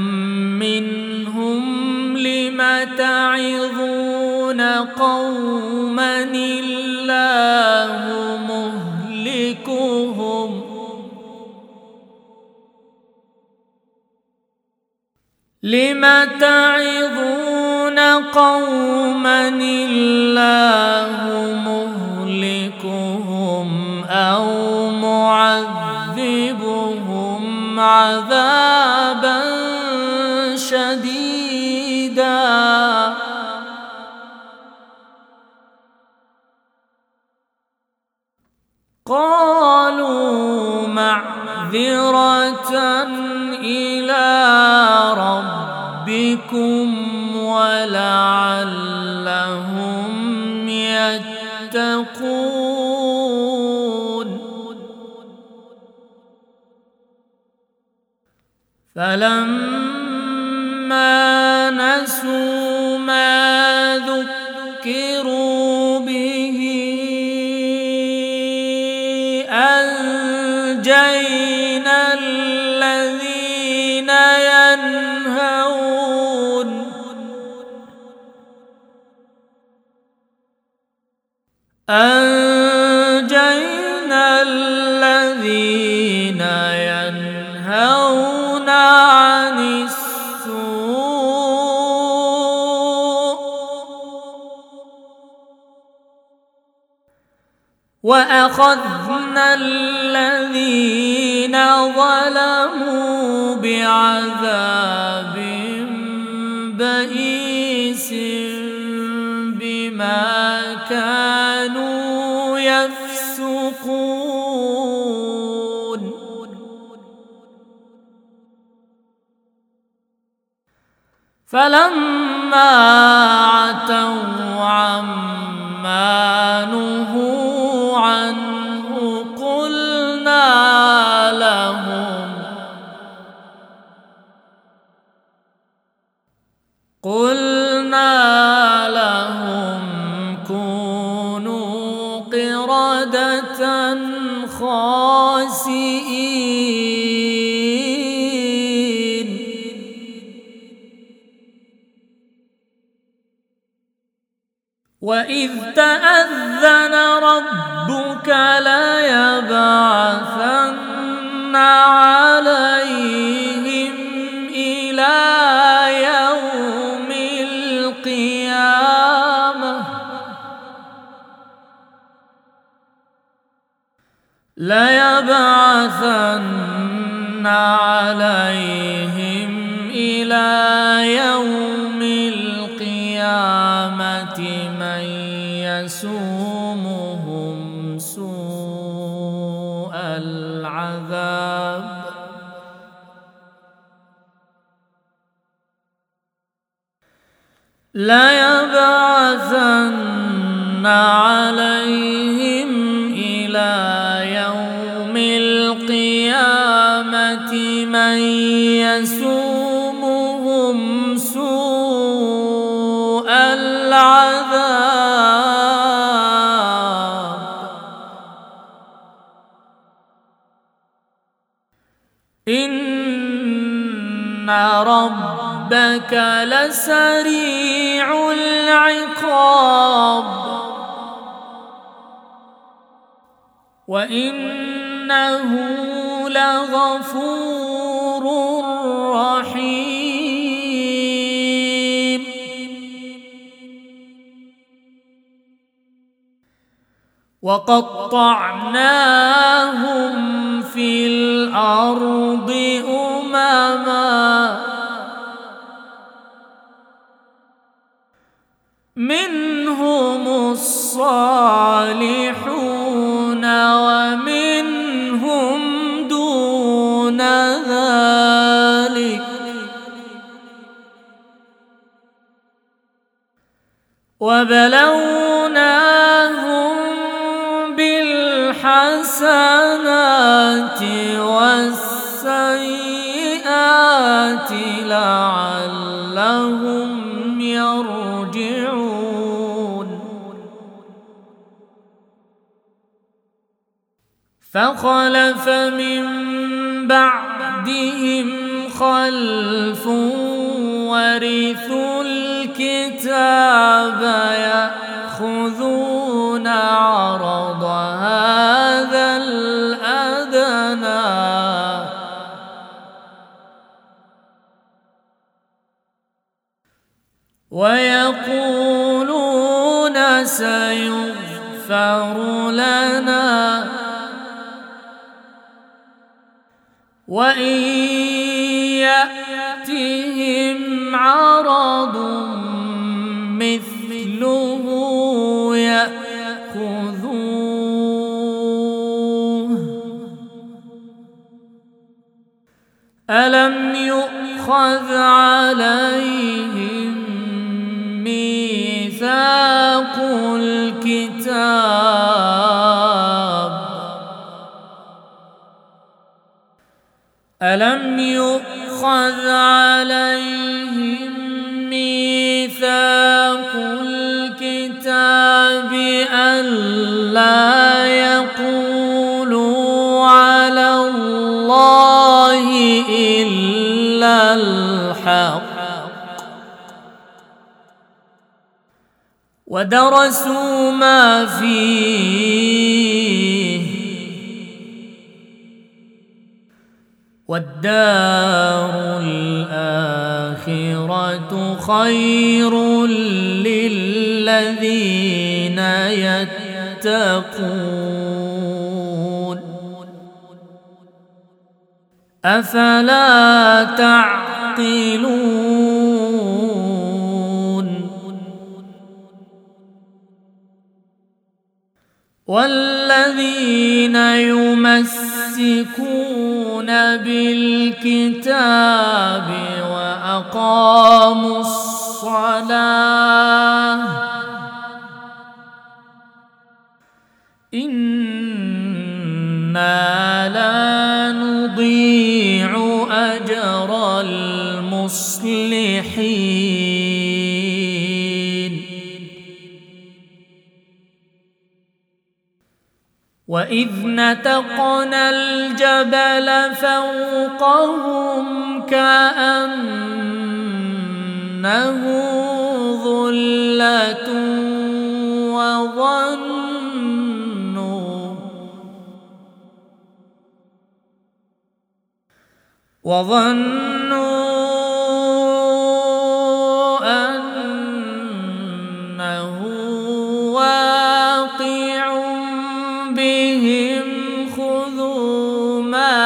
Speaker 2: منهم لم تعظون قوما الله مهلكهم لم تعظون قوما الله مهلكهم أو معذبهم عذابا شديدا قالوا معذرة إلى ربكم ولعلهم يتقون فلما نسوا ما ذكروا به أنجينا الذين ينهون عن السوء وأخذنا الذين ظلموا بعذاب بئيس بما كانوا يفسقون فلما عتوا عما نهوا عنه قلنا لهم كونوا قردة خاسئين وإذ تأذن ربك ليبعثن عليهم إلى يوم القيامة من يسومهم سوء العذاب ليبعثن عليهم إلى يوم القيامة من يسومهم سوء العذاب إن ربك لسريع العقاب وإنه لغفور رحيم وقطعناهم في الأرض أمما منهم الصالحون ومنهم دون ذلك وبلوناهم بالحسنات والسيئات لعلهم يرجعون فخلف من بعدهم خلف ورثوا الكتاب يأخذون عرض هذا الأدنى ويقولون سيغفر لنا وإن يأتهم عرض مثله يأخذوه ألم يؤخذ عليهم ميثاق الكتاب ألم يؤخذ عليهم ميثاق الكتاب ألا يقولوا على الله إلا الحق ودرسوا ما فيه والدار الآخرة خير للذين يتقون يتقون أفلا تعقلون والذين يمسكون بالكتاب وأقاموا الصلاة إنا لا نضيع أجر المصلحين وإذ نتقنا الجبل فوقهم كأنه ظلة وظنوا أنه واقع بهم خذوا ما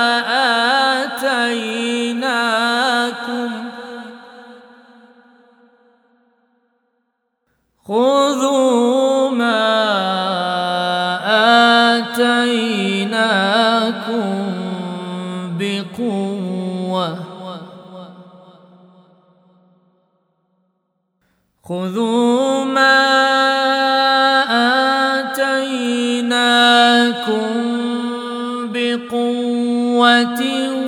Speaker 2: آتيناكم بقوة خذوا ما آتيناكم بقوة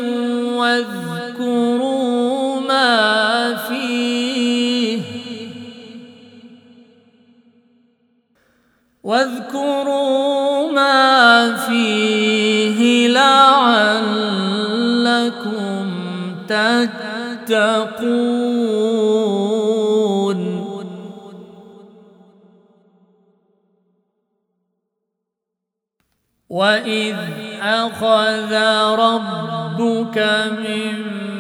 Speaker 2: واذكروا ما فيه لعلكم تتقون وإذ أخذ ربك من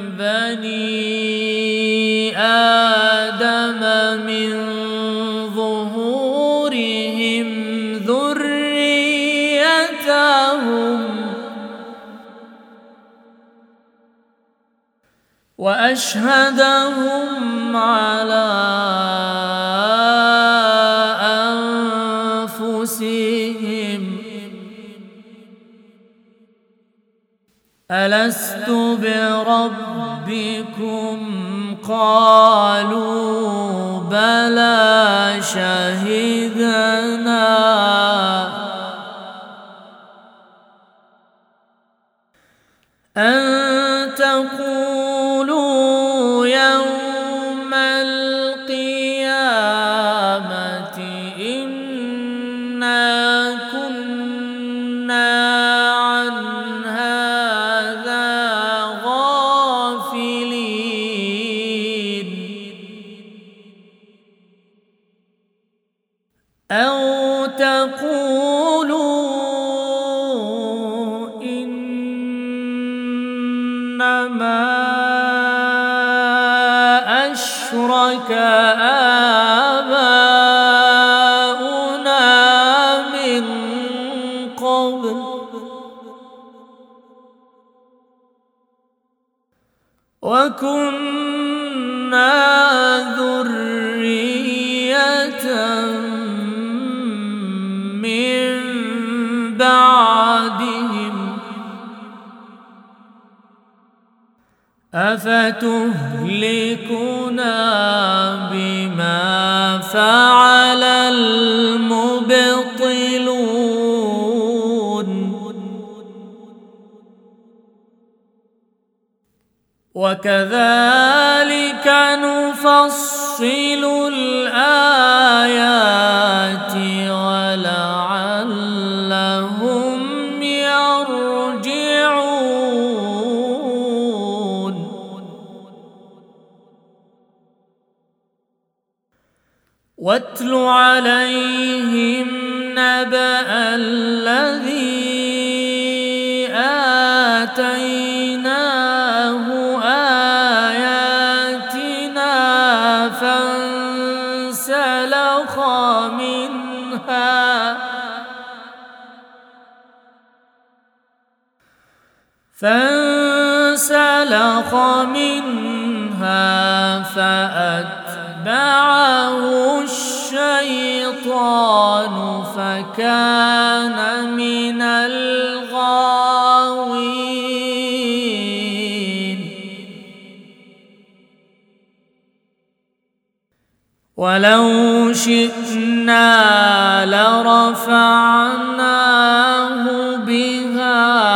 Speaker 2: بني آدم من ظهورهم ذريتهم وأشهدهم على أنفسهم ألست بربكم قالوا بلى شهدنا أن تقولوا يوم القيامة إنا كنا عن هذا غافلين أو تقولوا إنما أشرك آباؤنا من قبل وكنا ذرية من بعدهم أفتهلكنا بما فعل المبطلون وكذلك نفصل الآيات ولعلهم يرجعون واتل عليهم نبأ الذي آتيناه آياتنا فانسلخ منها فانسلخ منها فأتبعه الشيطان فكان من الغاوين. ولو شئنا لرفعناه بها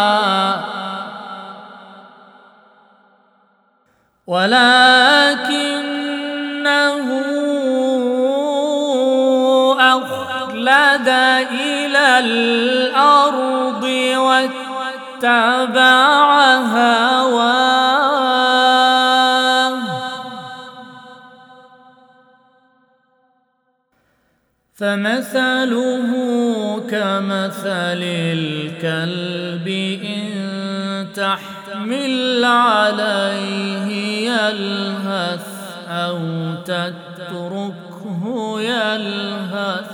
Speaker 2: ولكنه أخلد إلى الأرض واتبع هواه فمثله كمثل الكلب إن تحمل عليه يلهث أو تتركه يلهث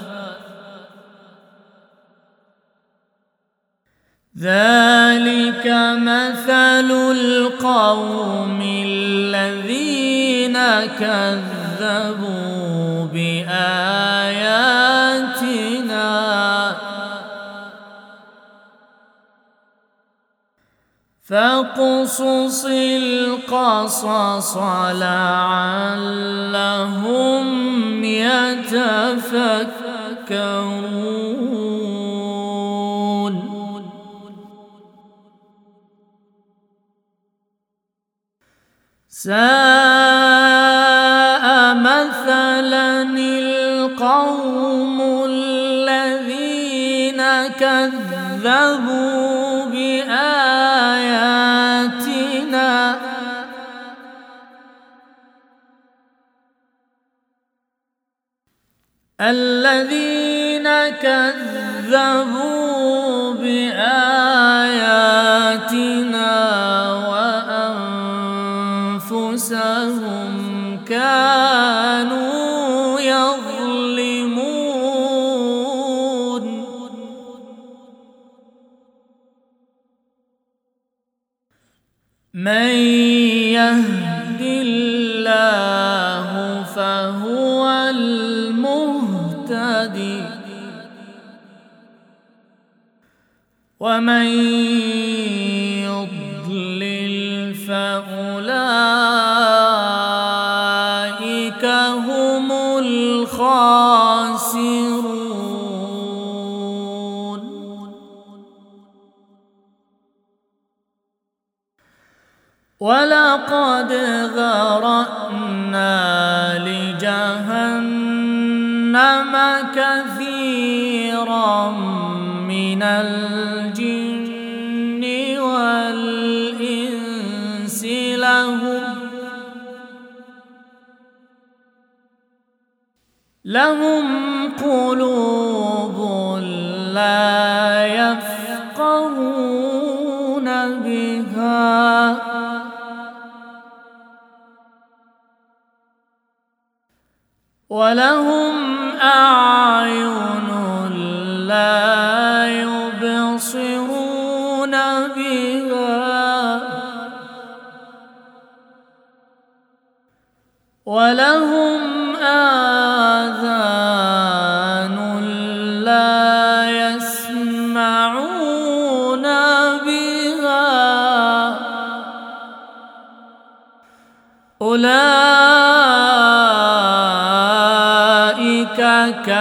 Speaker 2: ذلك مثل القوم الذين كذبوا بآياتنا فاقصص القصص لعلهم يتفكرون. ساء مثلا القوم الذين كذبوا بآياتنا وأنفسهم كانوا يظلمون. من يهد الله فهو المهتدي ومن يضلل فأولئك هم الخاسرون. ولقد ذرأنا لجهنم كثيرا من الجن والإنس لهم قلوب لا يفقهون بها ولهم أعين لا يبصرون بها ولهم آذان لا يسمعون بها أولئك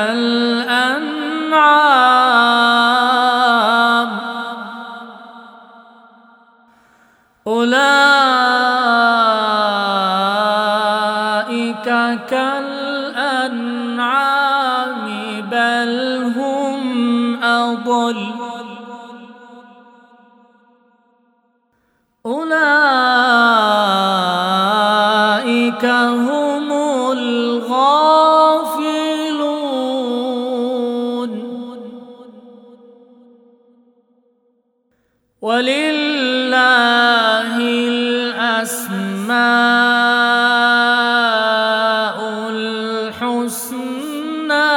Speaker 2: كالأنعام بل هم أضل أولئك هم الغافلون. ولله الأسماء الحسنى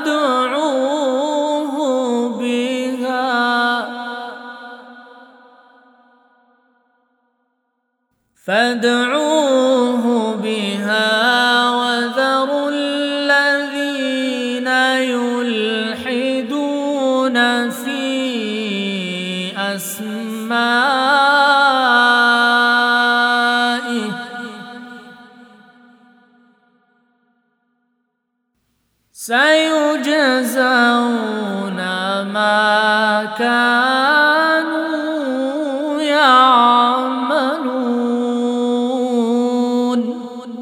Speaker 2: فادعوه بها فادعوه بها وذروا الذين يلحدون في أسمائه سيجزون ما كانوا يعملون.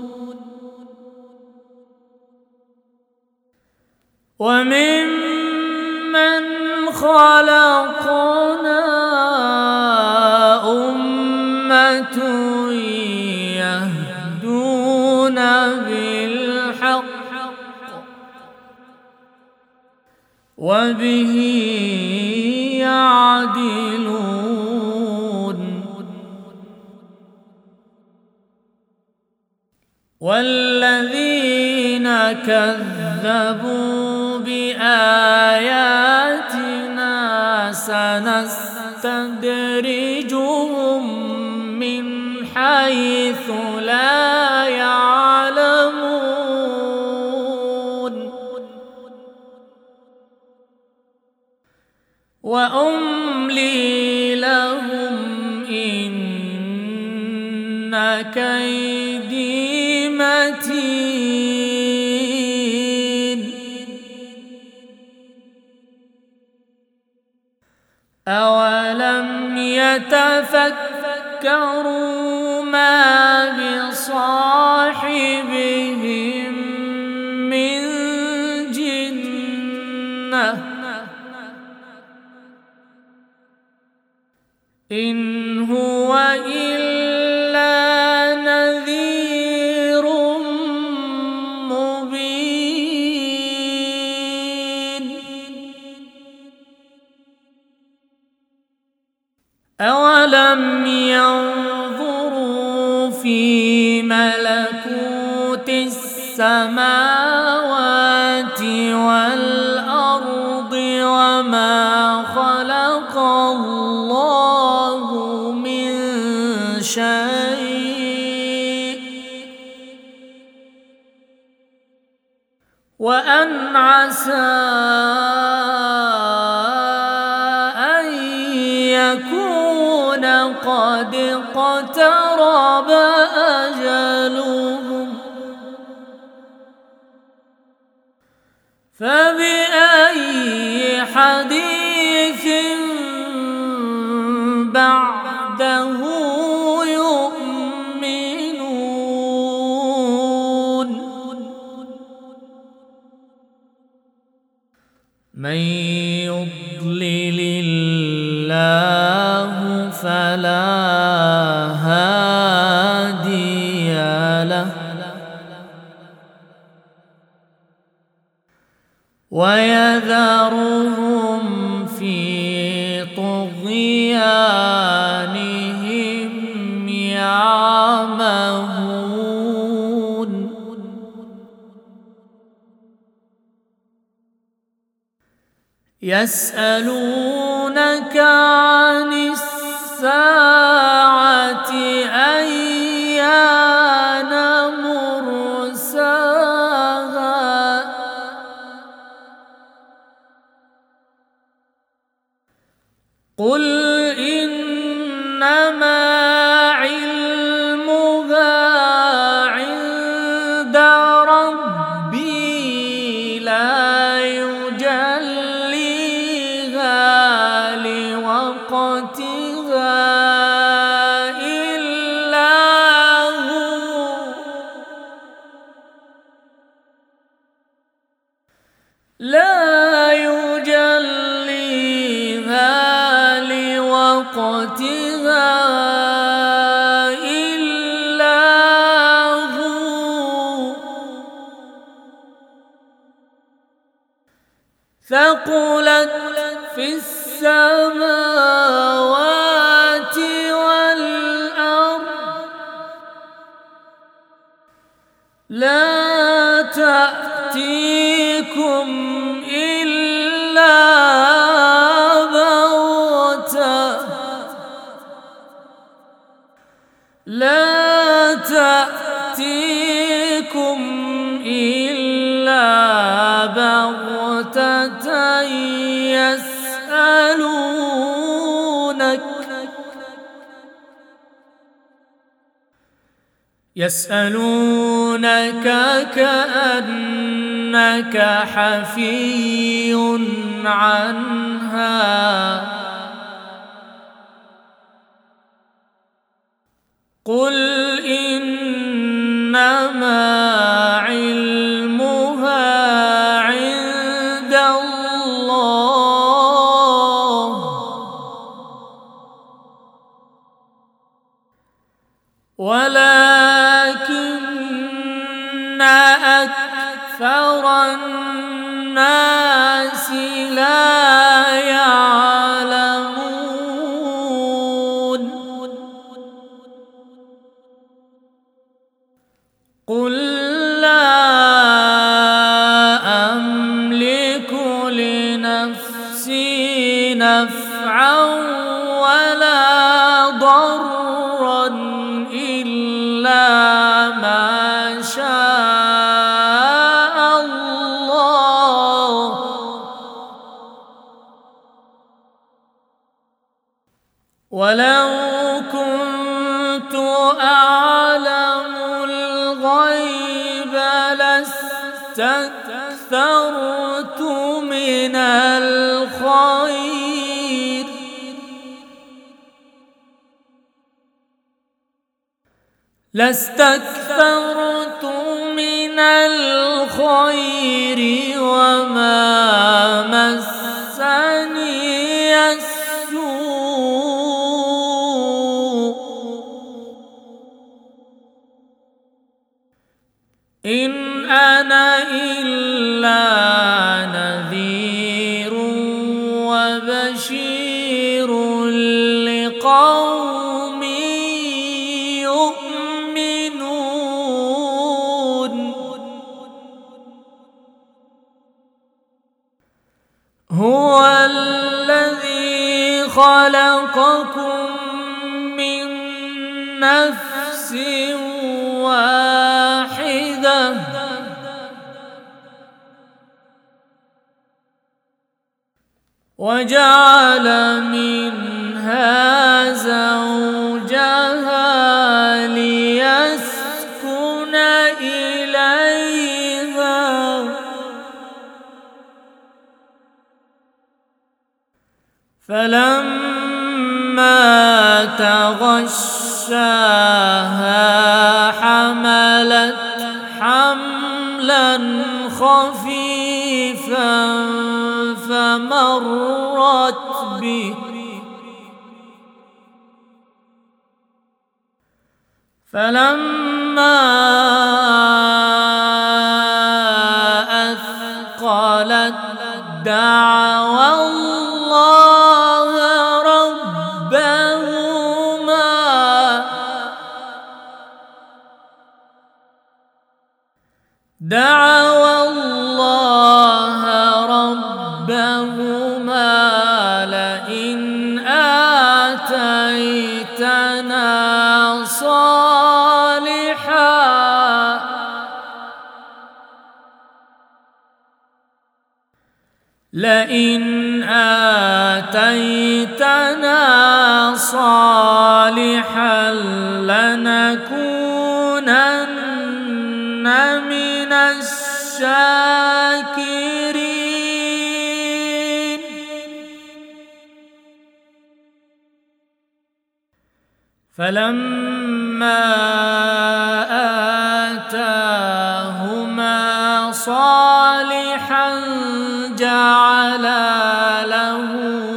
Speaker 2: وممن خلقنا أمة يهدون بالحق وبه يعدلون. والذين كذبوا بآياتنا سنستدرجهم من حيث لا يعلمون وأملي لهم إن كيدي متين. أولم يتفكروا ما بصاحبهم من جنة إن هو إلا نذير مبين. أولم ينظروا في ملكوت السماوات والأرض وما خلق الله من شيء وأن عسى أن يكون قد اقترب أجلهم فبأي حديث بعده يؤمنون. من يضلل الله فلا هادي له ويذرهم في طغيانهم يعمهون. يسألونك عن الساعة أيان مرساها قل إنما علمها عند ربي لا يجليها لوقتها إلا هو لا يجليها لوقتها إلا هو ثقلت في السماوات والأرض لا تأتيكم إلا بغتة لا يسألونك كأنك حفي عنها قل إنما علمها عند الله ولكن أكثر الناس لا يعلمون قل لا أملك لنفسي نفعا ولا ضرا إلا ما شاء الله ولو كنت أعلم الغيب لاستكثرت من الخير وما مسني السوء إن أنا إلا نذير وبشير لقوم يؤمنون هو الذي خلقكم من نفس واحدة وجعل منها زوجها ليسكن إليها فلما تغشاها حملت حملا خفيفا فمرت به فلما أثقلت دعوا الله ربهما لئن آتيتنا صالحا لنكونن من الشاكرين فلما آتاهما صالحا جعلا له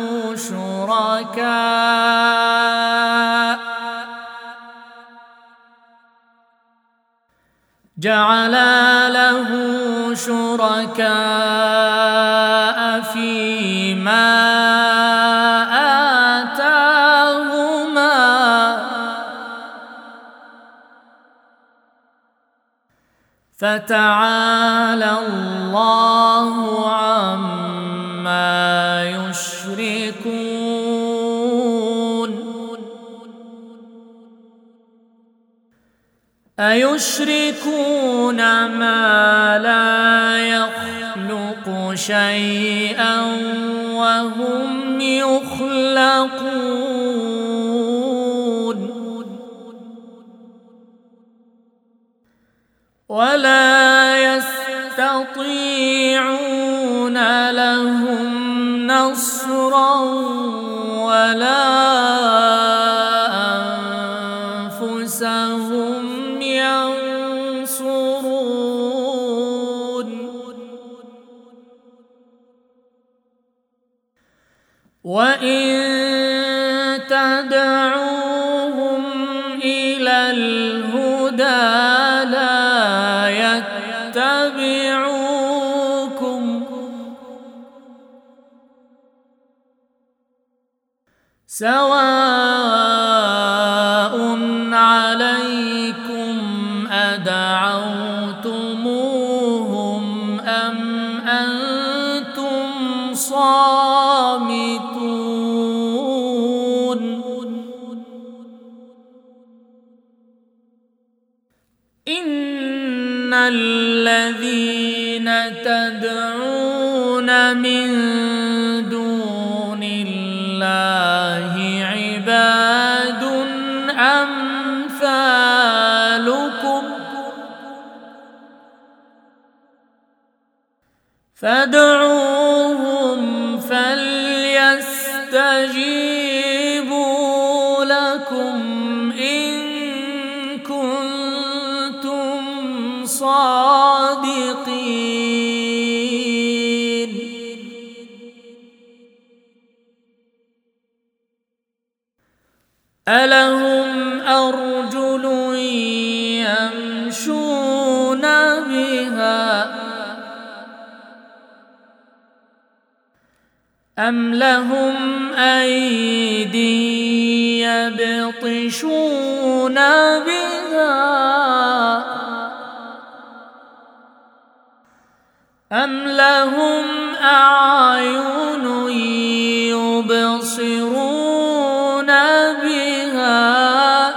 Speaker 2: شركاء فيما آتاهما فتعالى الله عما يشركون أيشركون ما لا يخلق شيئا وهم يخلقون ولا يستطيعون لهم نصرا ولا أنفسهم ينصرون وإن تدعوهم إلى الهدى لا يتبعوكم سواء عليكم أدعوتموهم أم أنتم صامتون إن الذين تدعون من دون الله عباد أمثالكم فادعوهم فليستجيبوا لكم إن كنتم صادقين ألهم أرجل يمشون بها أم لهم أيدي يبطشون بها أم لهم أعين يبصرون بها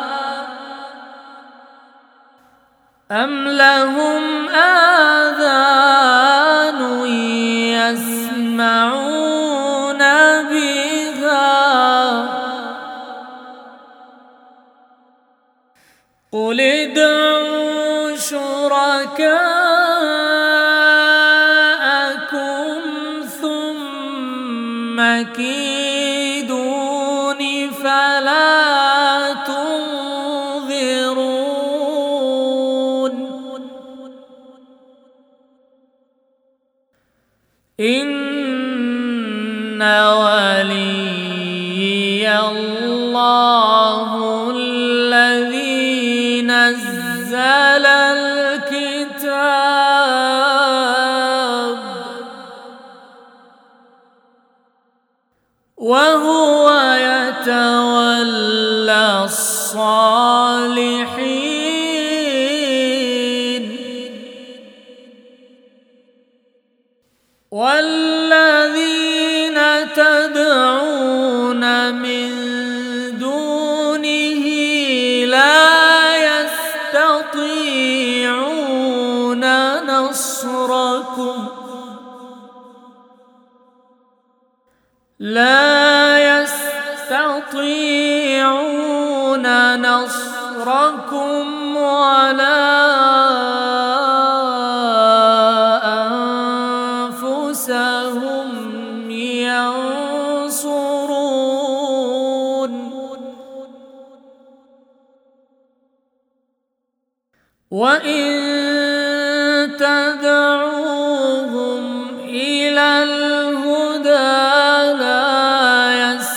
Speaker 2: أم لهم آذان يسمعون بها قل ادعوا شركاءكم ثم كيدون فلا تنظرون إن وليي الله الذي نزل الكتاب وهو يتولى الصالحين والذين تدعون من دونه لا يستطيعون نصركم ولا أنفسهم ينصرون وإن تدعوهم إلى الهدى لا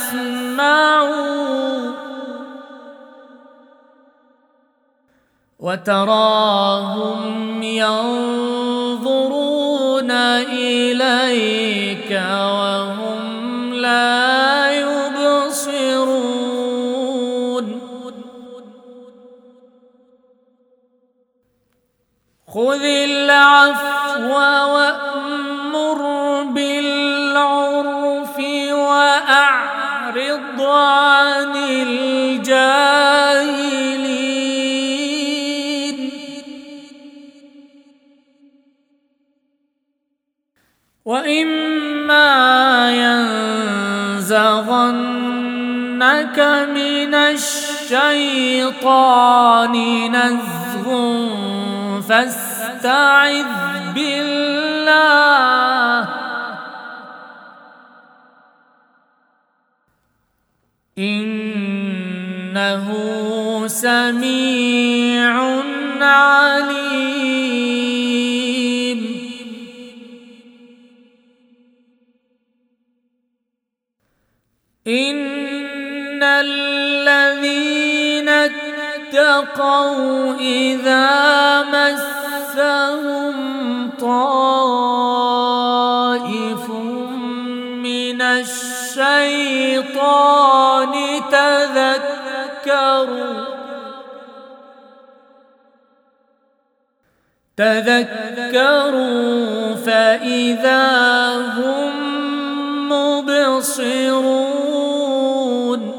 Speaker 2: يسمعوا وتراهم ينظرون إليك وهم لا يبصرون خذ العفو وأمر بالعرف وأعرض عن الجاهلين وإما وإما ينزغنك من الشيطان نزغ فاستعذ بالله إنه سميع عليم. إن الذين اتقوا إذا مسهم طائف من الشيطان تذكروا فإذا هم مبصرون.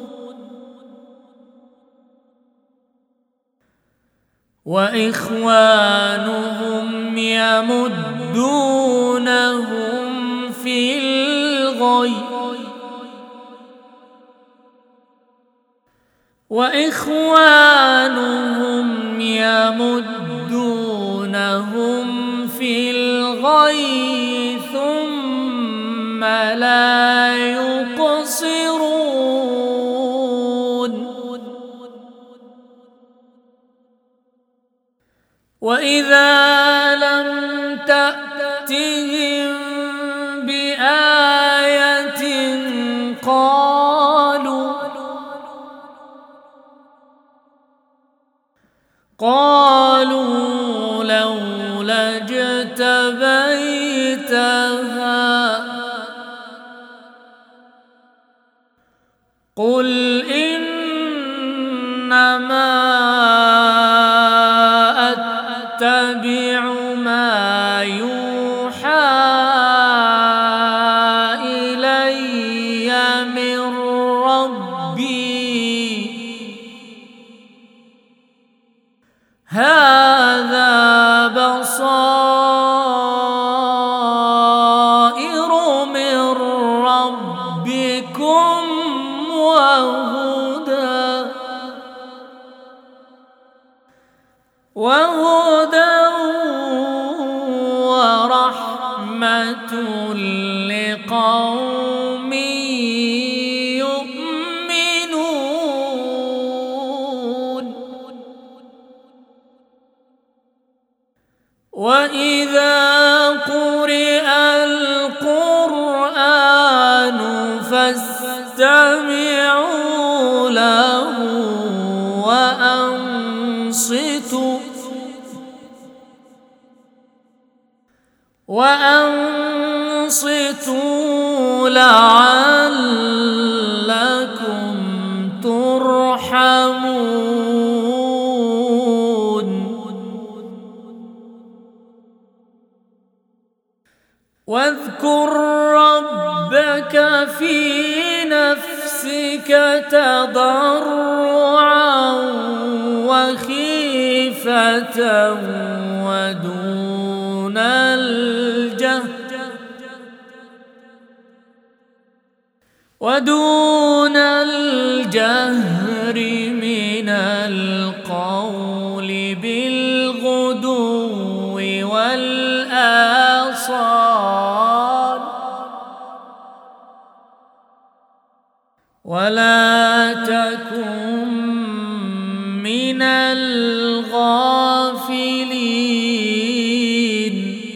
Speaker 2: وإخوانهم يمدونهم في الغي ثم لا يقصرون. وإذا لم تأتهم بآية قالوا لولا اجتبيتها قل إنما أتبع ما يوحى إلي من ربي هذا بصائر من ربكم وهدى ورحمة لقوم يؤمنون. وإذا قرئ القرآن فاستمعوا له وأنصتوا لعلكم ترحمون. واذكر ربك في نفسك تضرعا وخيفة ودون الجهر من القول بالغدو والآصال ولا تكن من الغافلين.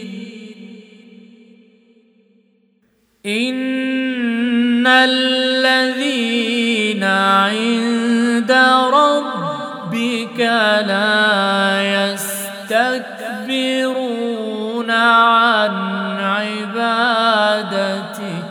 Speaker 2: إن الذين عند ربك لا يستكبرون عن عبادته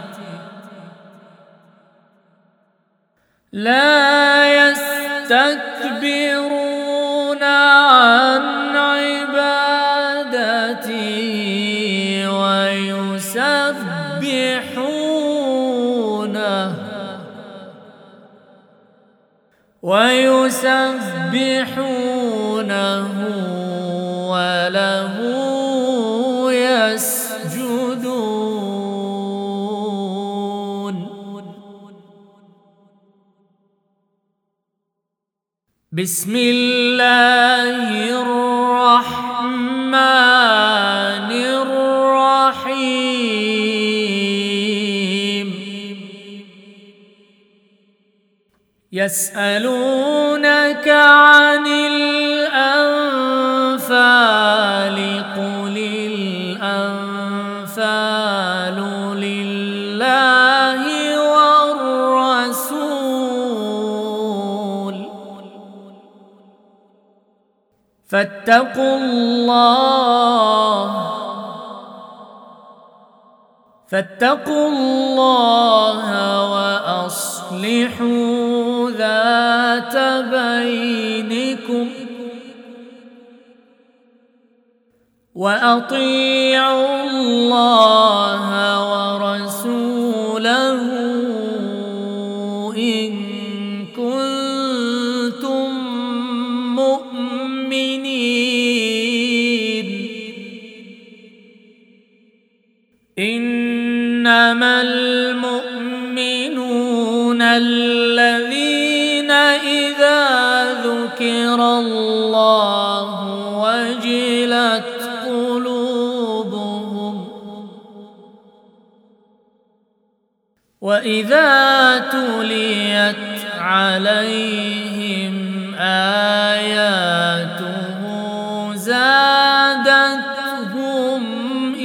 Speaker 2: ويسبحونه وله يسجدون. بسم الله الرحمن الرحيم يسألونك عن الأنفال قل الأنفال لله والرسول فاتقوا الله وأصلحوا ذات بينكم وأطيعوا الله ورسوله إن كنتم مؤمنين إنما المؤمنون الذين إذا ذكر الله وجلت قلوبهم وإذا تليت عليهم آياته زادتهم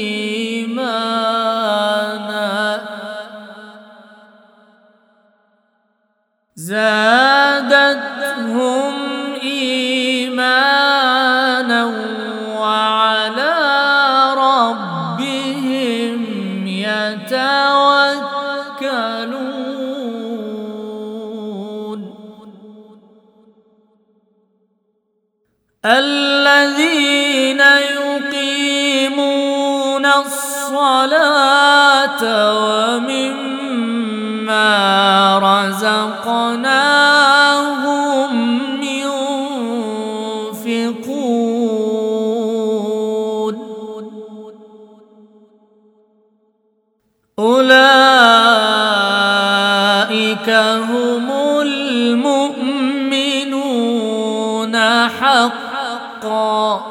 Speaker 2: إيمانا وعلى ربهم يتوكلون الذين يقيمون الصلاة ومما رزقناهم ينفقون أولئك هم المؤمنون حقا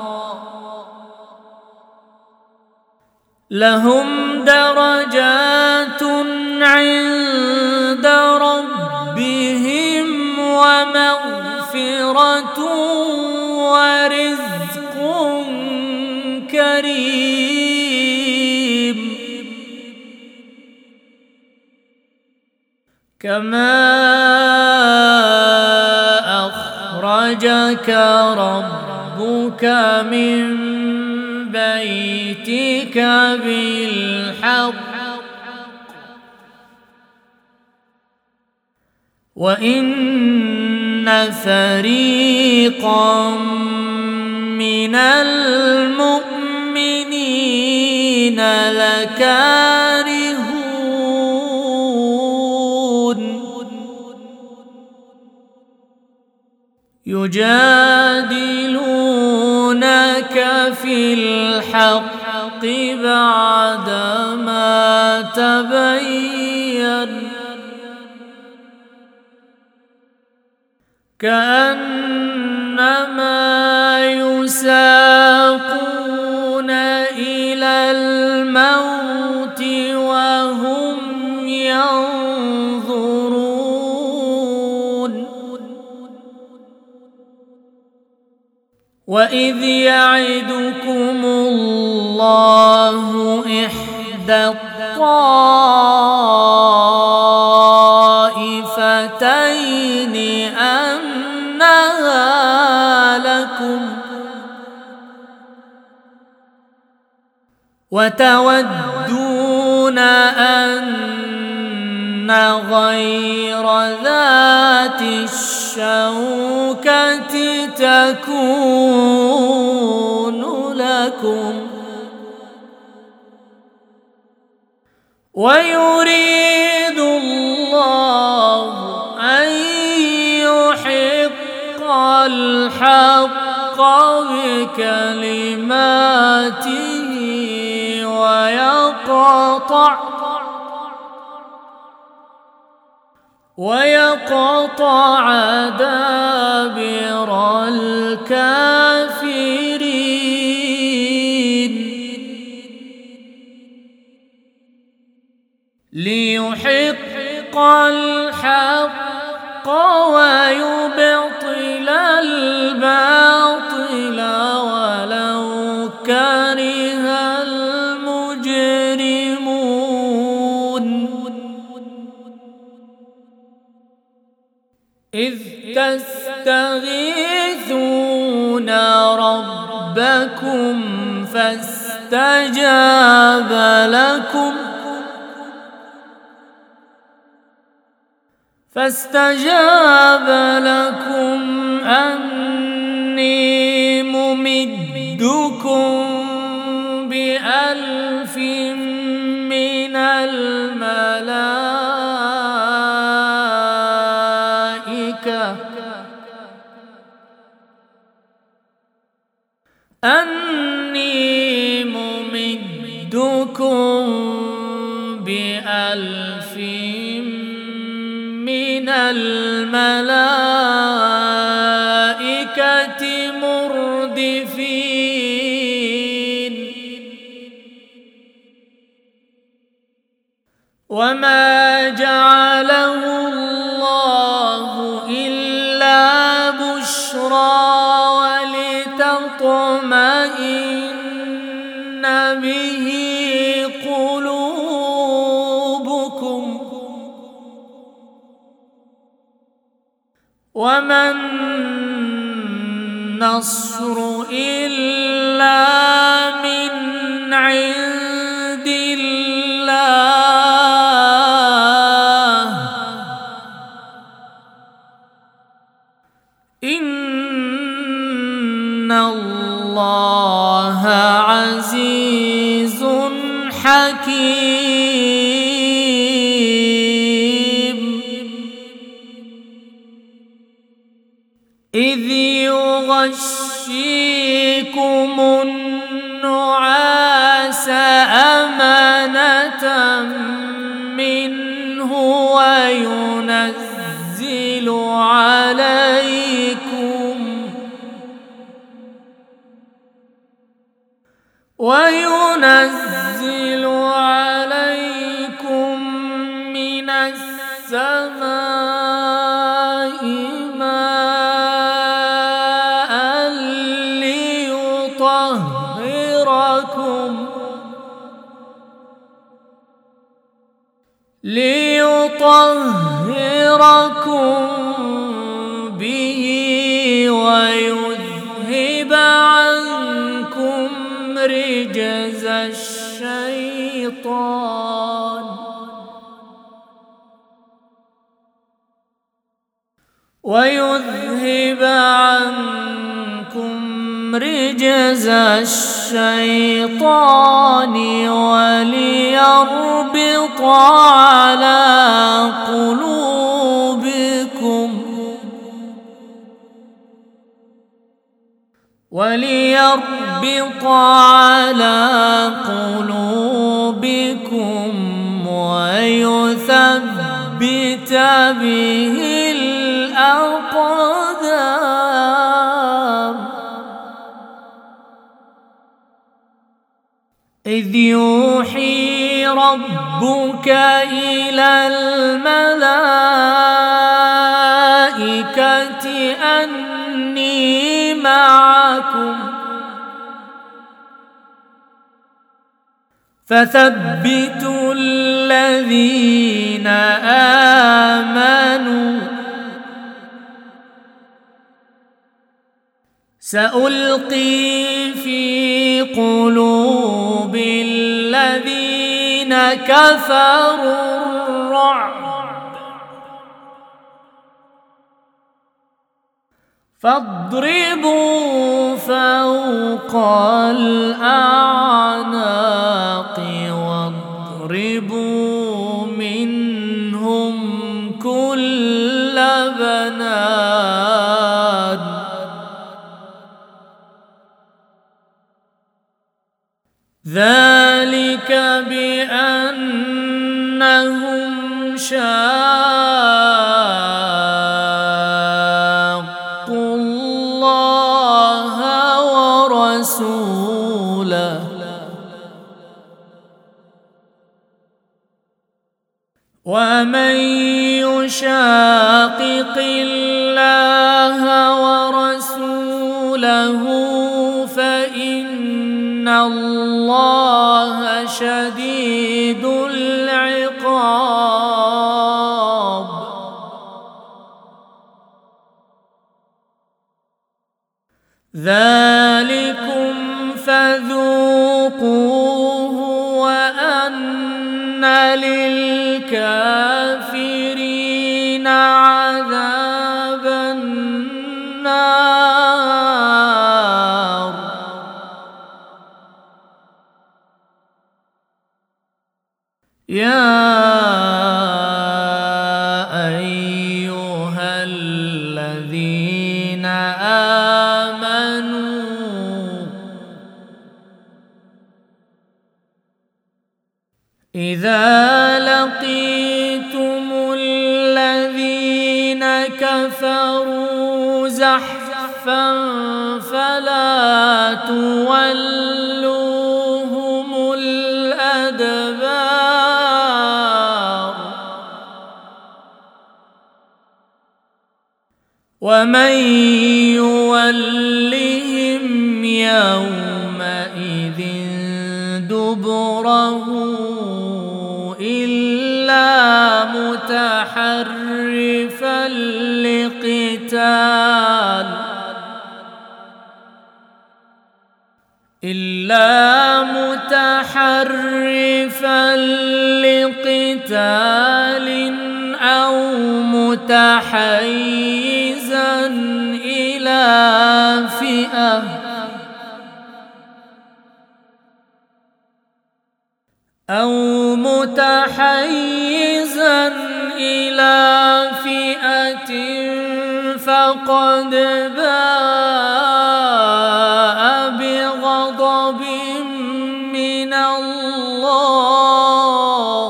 Speaker 2: لهم درجات عند ربهم ومغفرة ورزق كريم كما أخرجك ربك من بيتك بالحق وإن فريقا من المؤمنين لكارهون يجادلونك في الحق بعدما تبين كأنما يساقون إلى الموت وهم ينظرون وإذ يعدكم الله إحدى الطائفتين أنها لكم وتودون أن غير ذات الشوكة تكون لكم ويريد الله أن يحق الحق بكلماته ويقطع دابر الكافرين ليحق الحق ويبطل الباطل ولو كره المجرمون إذ تستغيثون ربكم فاستجاب لكم أني ممدكم ب1000 من الملائكة من الملائكة مردفين وما جعله الله إلا بشرى ولتطمئن به قلوبكم وما النصر إلا من عند الله إن الله عزيز حكيم إذ يغشيكم النعاس أمنة منه وينزل عليكم من السماء ماء ليطهركم به ويذهب عنكم رجز الشيطان وليربط على قلوبكم ويثبت به الأقدام إذ يوحي ربك إلى الملائكة أني معكم فثبتوا الذين آمنوا سألقي في قلوب الذين كفروا الرعب فاضربوا فوق الأعناق واضربوا منهم كل بنان ذلك بأنهم شاقوا ومن يشاقق الله ورسوله فإن الله شديد العقاب. ذلكم فذوقوه وأن للكافرين عذاب النار. يا أيها الذين آمنوا إذا لقيتم الذين كفروا زحفا فلا تولوهم الأدبار. ومن يولهم يومئذ دبره إلا متحرفا لقتال أو متحيزا إلى فئة فقد باء بغضب من الله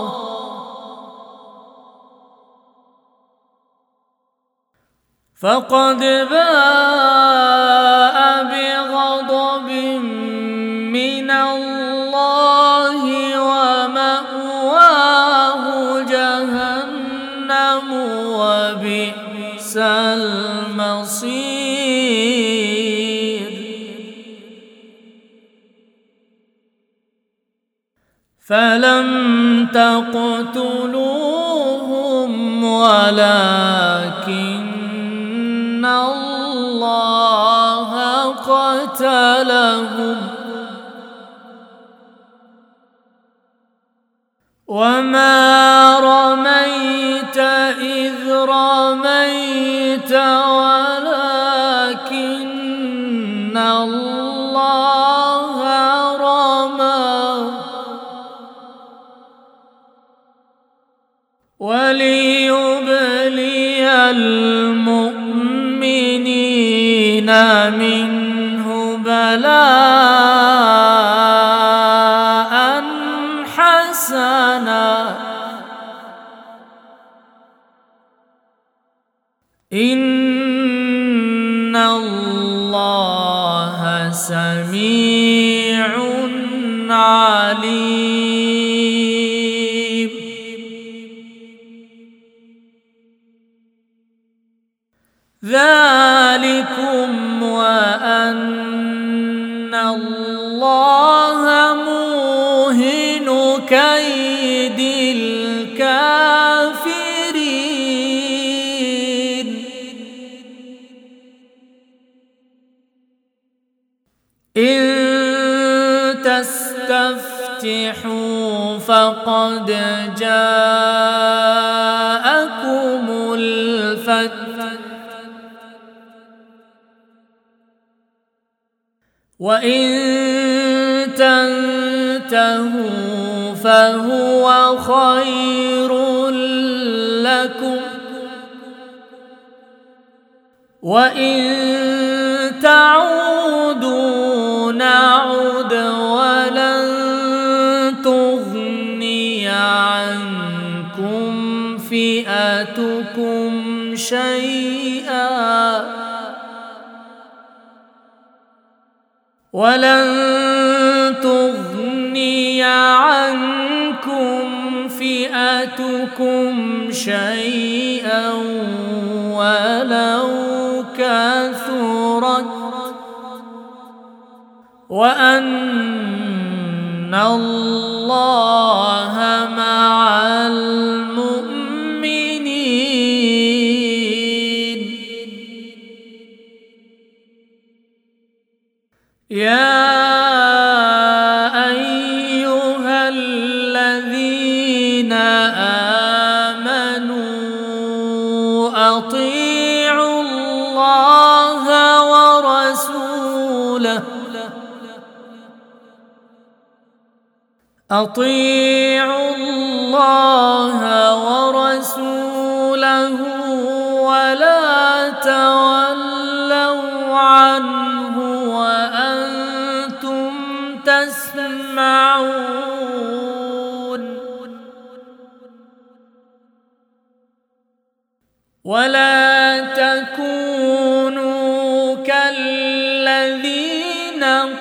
Speaker 2: ومأواه جهنم وبئس المصير. فلم تقتلوهم ولكن الله قتلهم وما رميت إذ رميت ولكن الله رمى وليبلي المؤمنين منه بلاء حسنا إن الله سميع عليم. ذلكم وأن الله موهن كيد الكافرين. إن تستفتحوا فقد جاءكم الفتح وإن تنتهوا فهو خير لكم وإن تعودوا نعد ولن تغني عنكم فئتكم شيئا ولن تغني عنكم فئتكم سيئتكم شيئا ولو كثرت وأن الله مع المؤمنين. يا أيها الذين آمنوا أطيعوا الله ورسوله ولا تولوا عنه وأنتم تسمعون. ولا تكونوا كالذين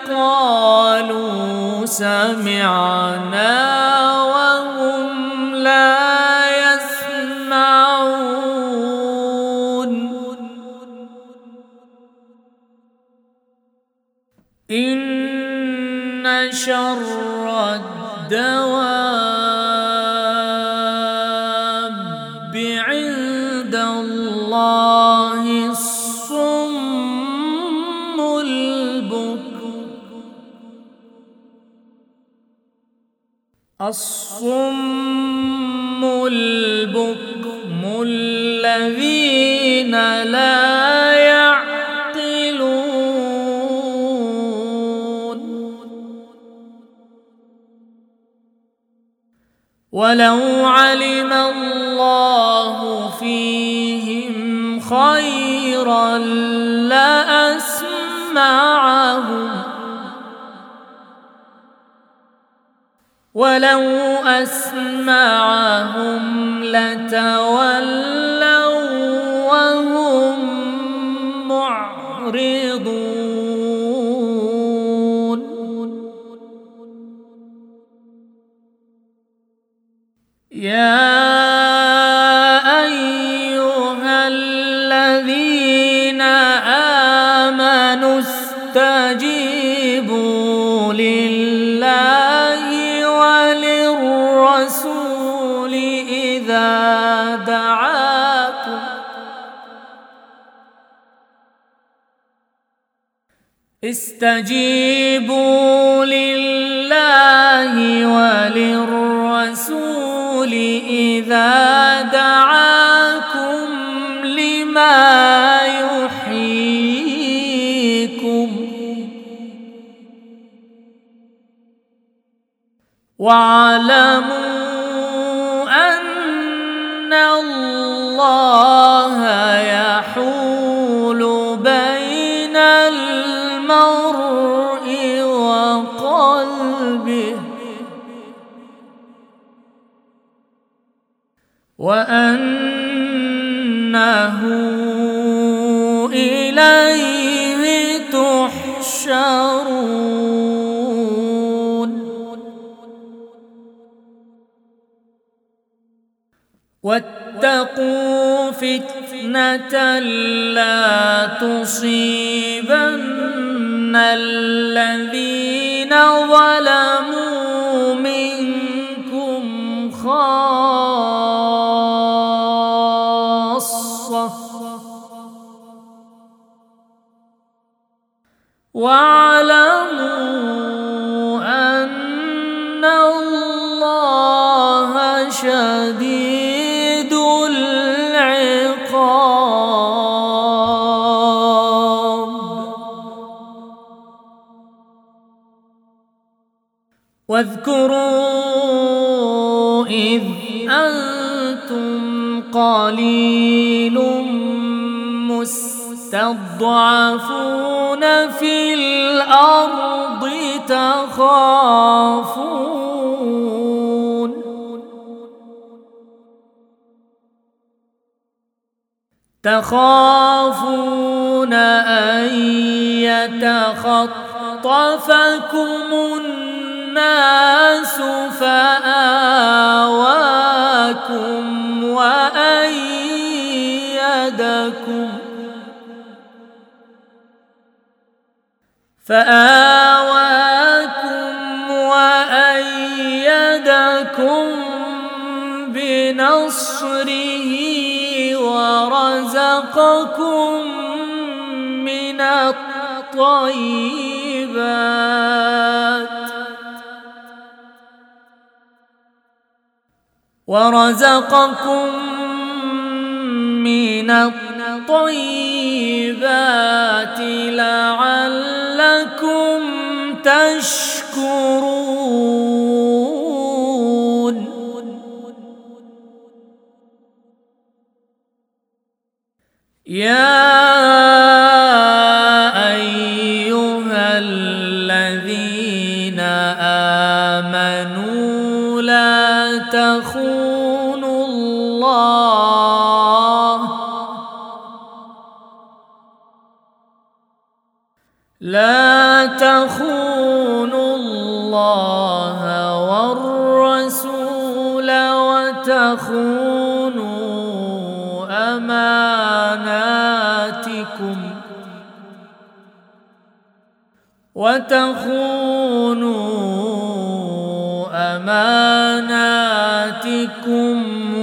Speaker 2: قالوا سمعنا وهم لا يسمعون. إن شر الدواب عند الله الصم البكم الذين لا يعقلون. ولو علم الله فيهم خيرا لأسمعهم ولو أسمعهم لتولوا وهم معرضون. يا أيها الذين آمنوا استجيبوا لله وللرسول إذا دعاكم استجيبوا لله وللرسول إذا دعاكم لما يحييكم واعلموا أن الله يحول بين المرء وقلبه وأنه إليه تحشرون. واتقوا فتنة لا تصيبن الذين ظلموا منكم خاصة واعلموا أن الله شديد العقاب. واذكروا إذ أنتم قليل مستضعفون في الأرض تخافون أن يتخطفكم الناس فآواكم فآواكم وأيدكم بنصره ورزقكم من الطيبات لعلكم تشكرون. يا أيها الذين آمنوا لا تخونوا الله والرسول وتخونوا أماناتكم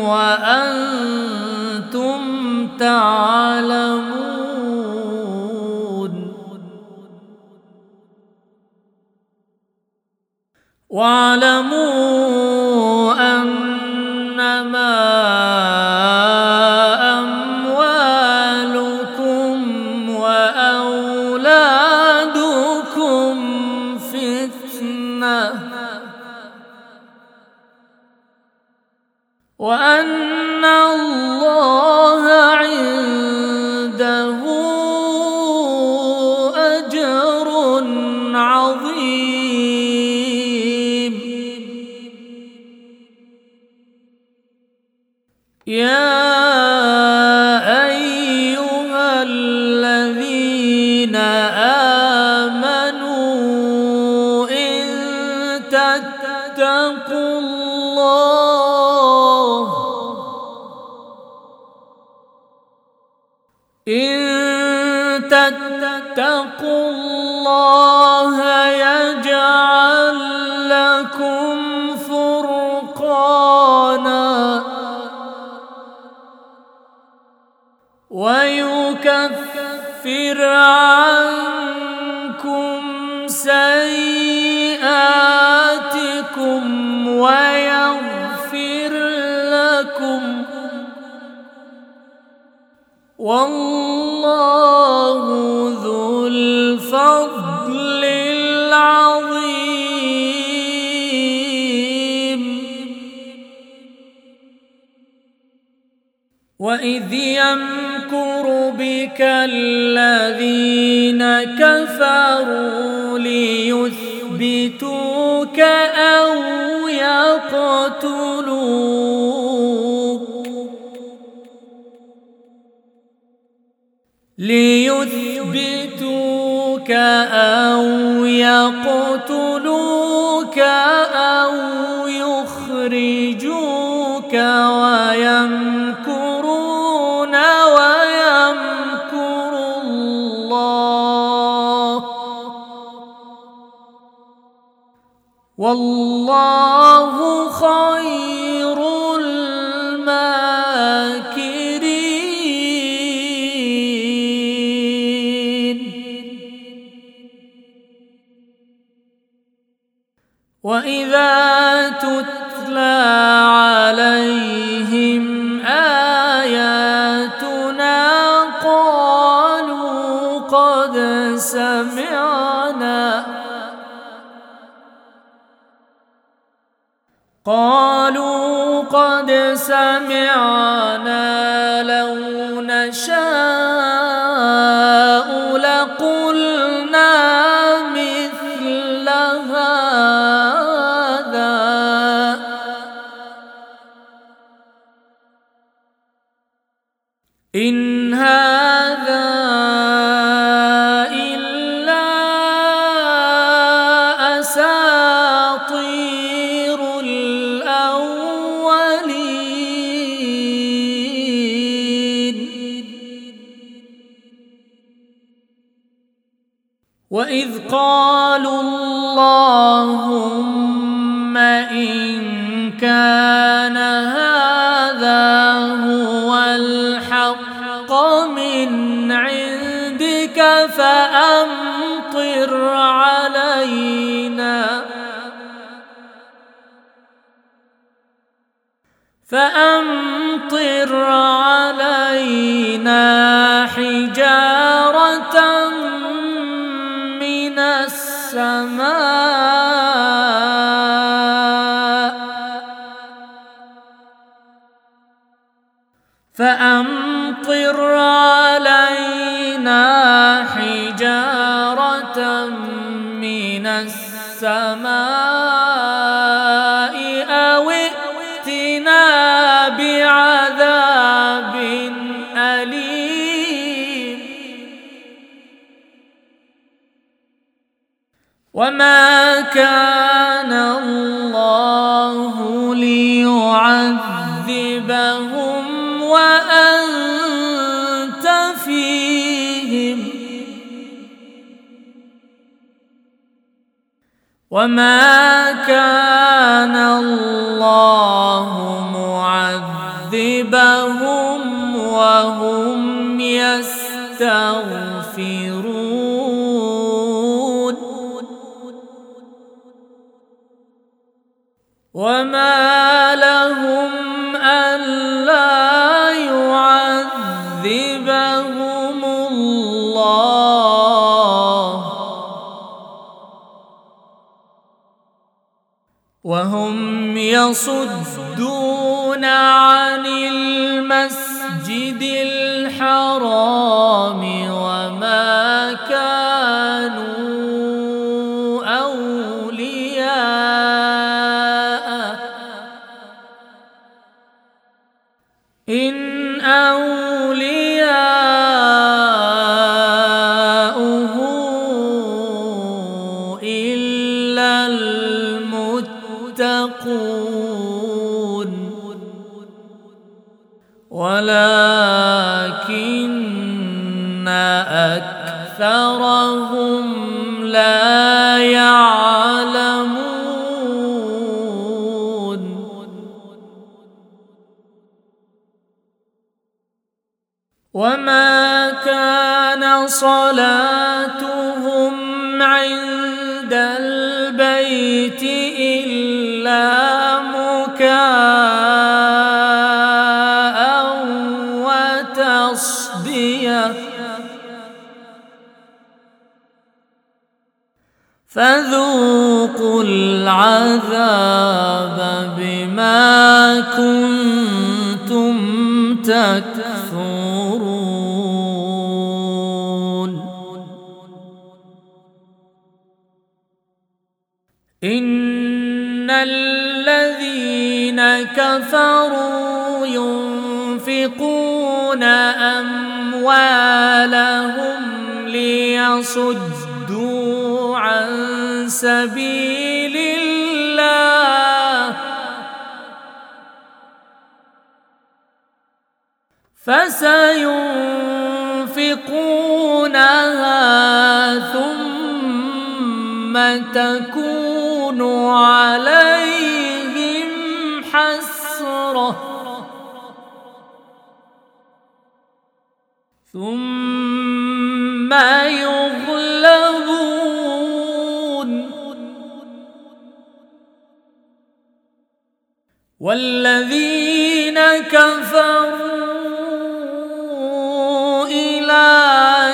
Speaker 2: وأنتم تعلمون. واعلموا أنما أموالكم وأولادكم فتنة وأن الله عنده أجر عظيم. يا أيها الذين آمنوا إن تتقوا الله يجعل لكم فرقانا ويكفر عنكم سيئاتكم ويغفر لكم والله ذو الفضل العظيم. وإذ يمكر بك الذين كفروا ليثبتوك أو يقتلوك أو يخرجوك ويمكرون ويمكر الله والله خير الماكرين. وإذا تتلى عليهم آياتنا قالوا قد سمعنا لو نشاء لقلنا مثل هذا إن هذا إلا أساطير الأولين. وإذ قالوا اللهم إن كان هذا هو الحق من عندك فأمطر علينا حجارة من السماء أو ائتنا بعذاب أليم. وما كان الله ليعذبهم وأنت فيهم وما كان الله معذبهم وهم يستغفرون. وما لهم ألا يعذبهم الله وهم يصدون عن المسجد الحرام وما كانوا أولياءه إن أولياؤه إلا المتقون ولكن أكثرهم لا يعلمون. وما كان صلاتهم عند البيت إلا مكاء وتصدية فذوقوا العذاب بما كنتم تكفرون. إن الذين كفروا ينفقون أموالهم ليصدوا عن سبيل الله فسينفقونها ثم تكون عليهم حسرة ثم يغلبون والذين كفروا إلى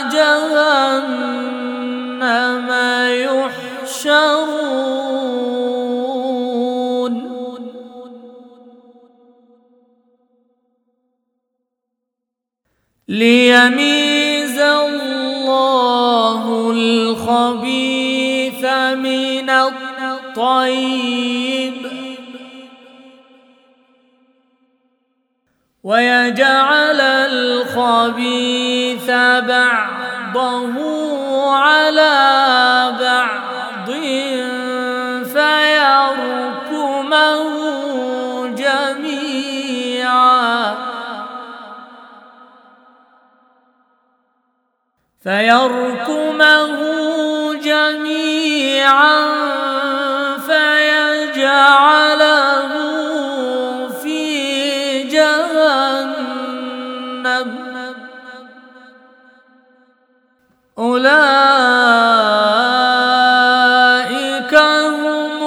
Speaker 2: جهنم يحشرون. ليميز الله الخبيث من الطيب ويجعل الخبيث بعضه على بعض فيركمه أولئك هم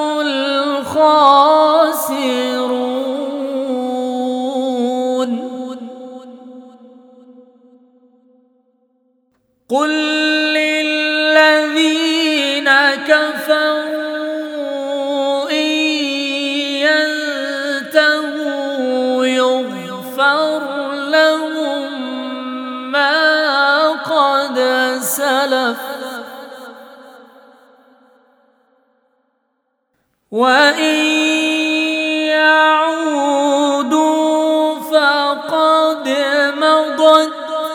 Speaker 2: الخاسرون. قل للذين كفروا إن ينتهوا يغفر لهم ما قد سلف وإن يعودوا فقد مضت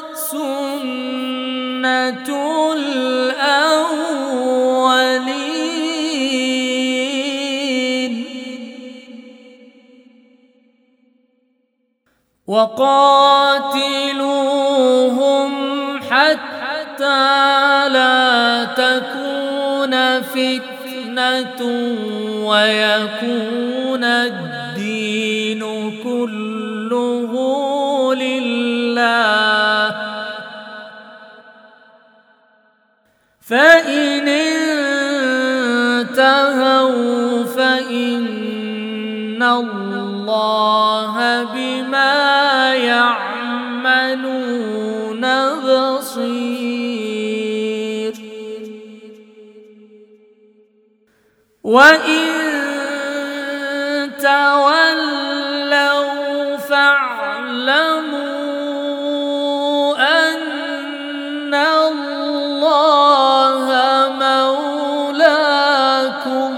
Speaker 2: سنة الأولين. وقاتلوهم حتى لا تكون فتنة ويكون الدين كله لله. فإن انتهوا فإن الله بما يعملون بصير. وإن تولوا فاعلموا أن الله مولاكم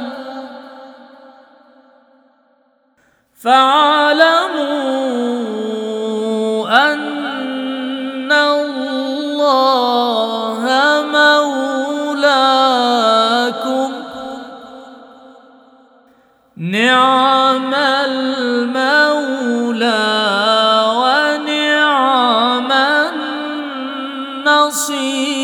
Speaker 2: نعم المولى ونعم النصير.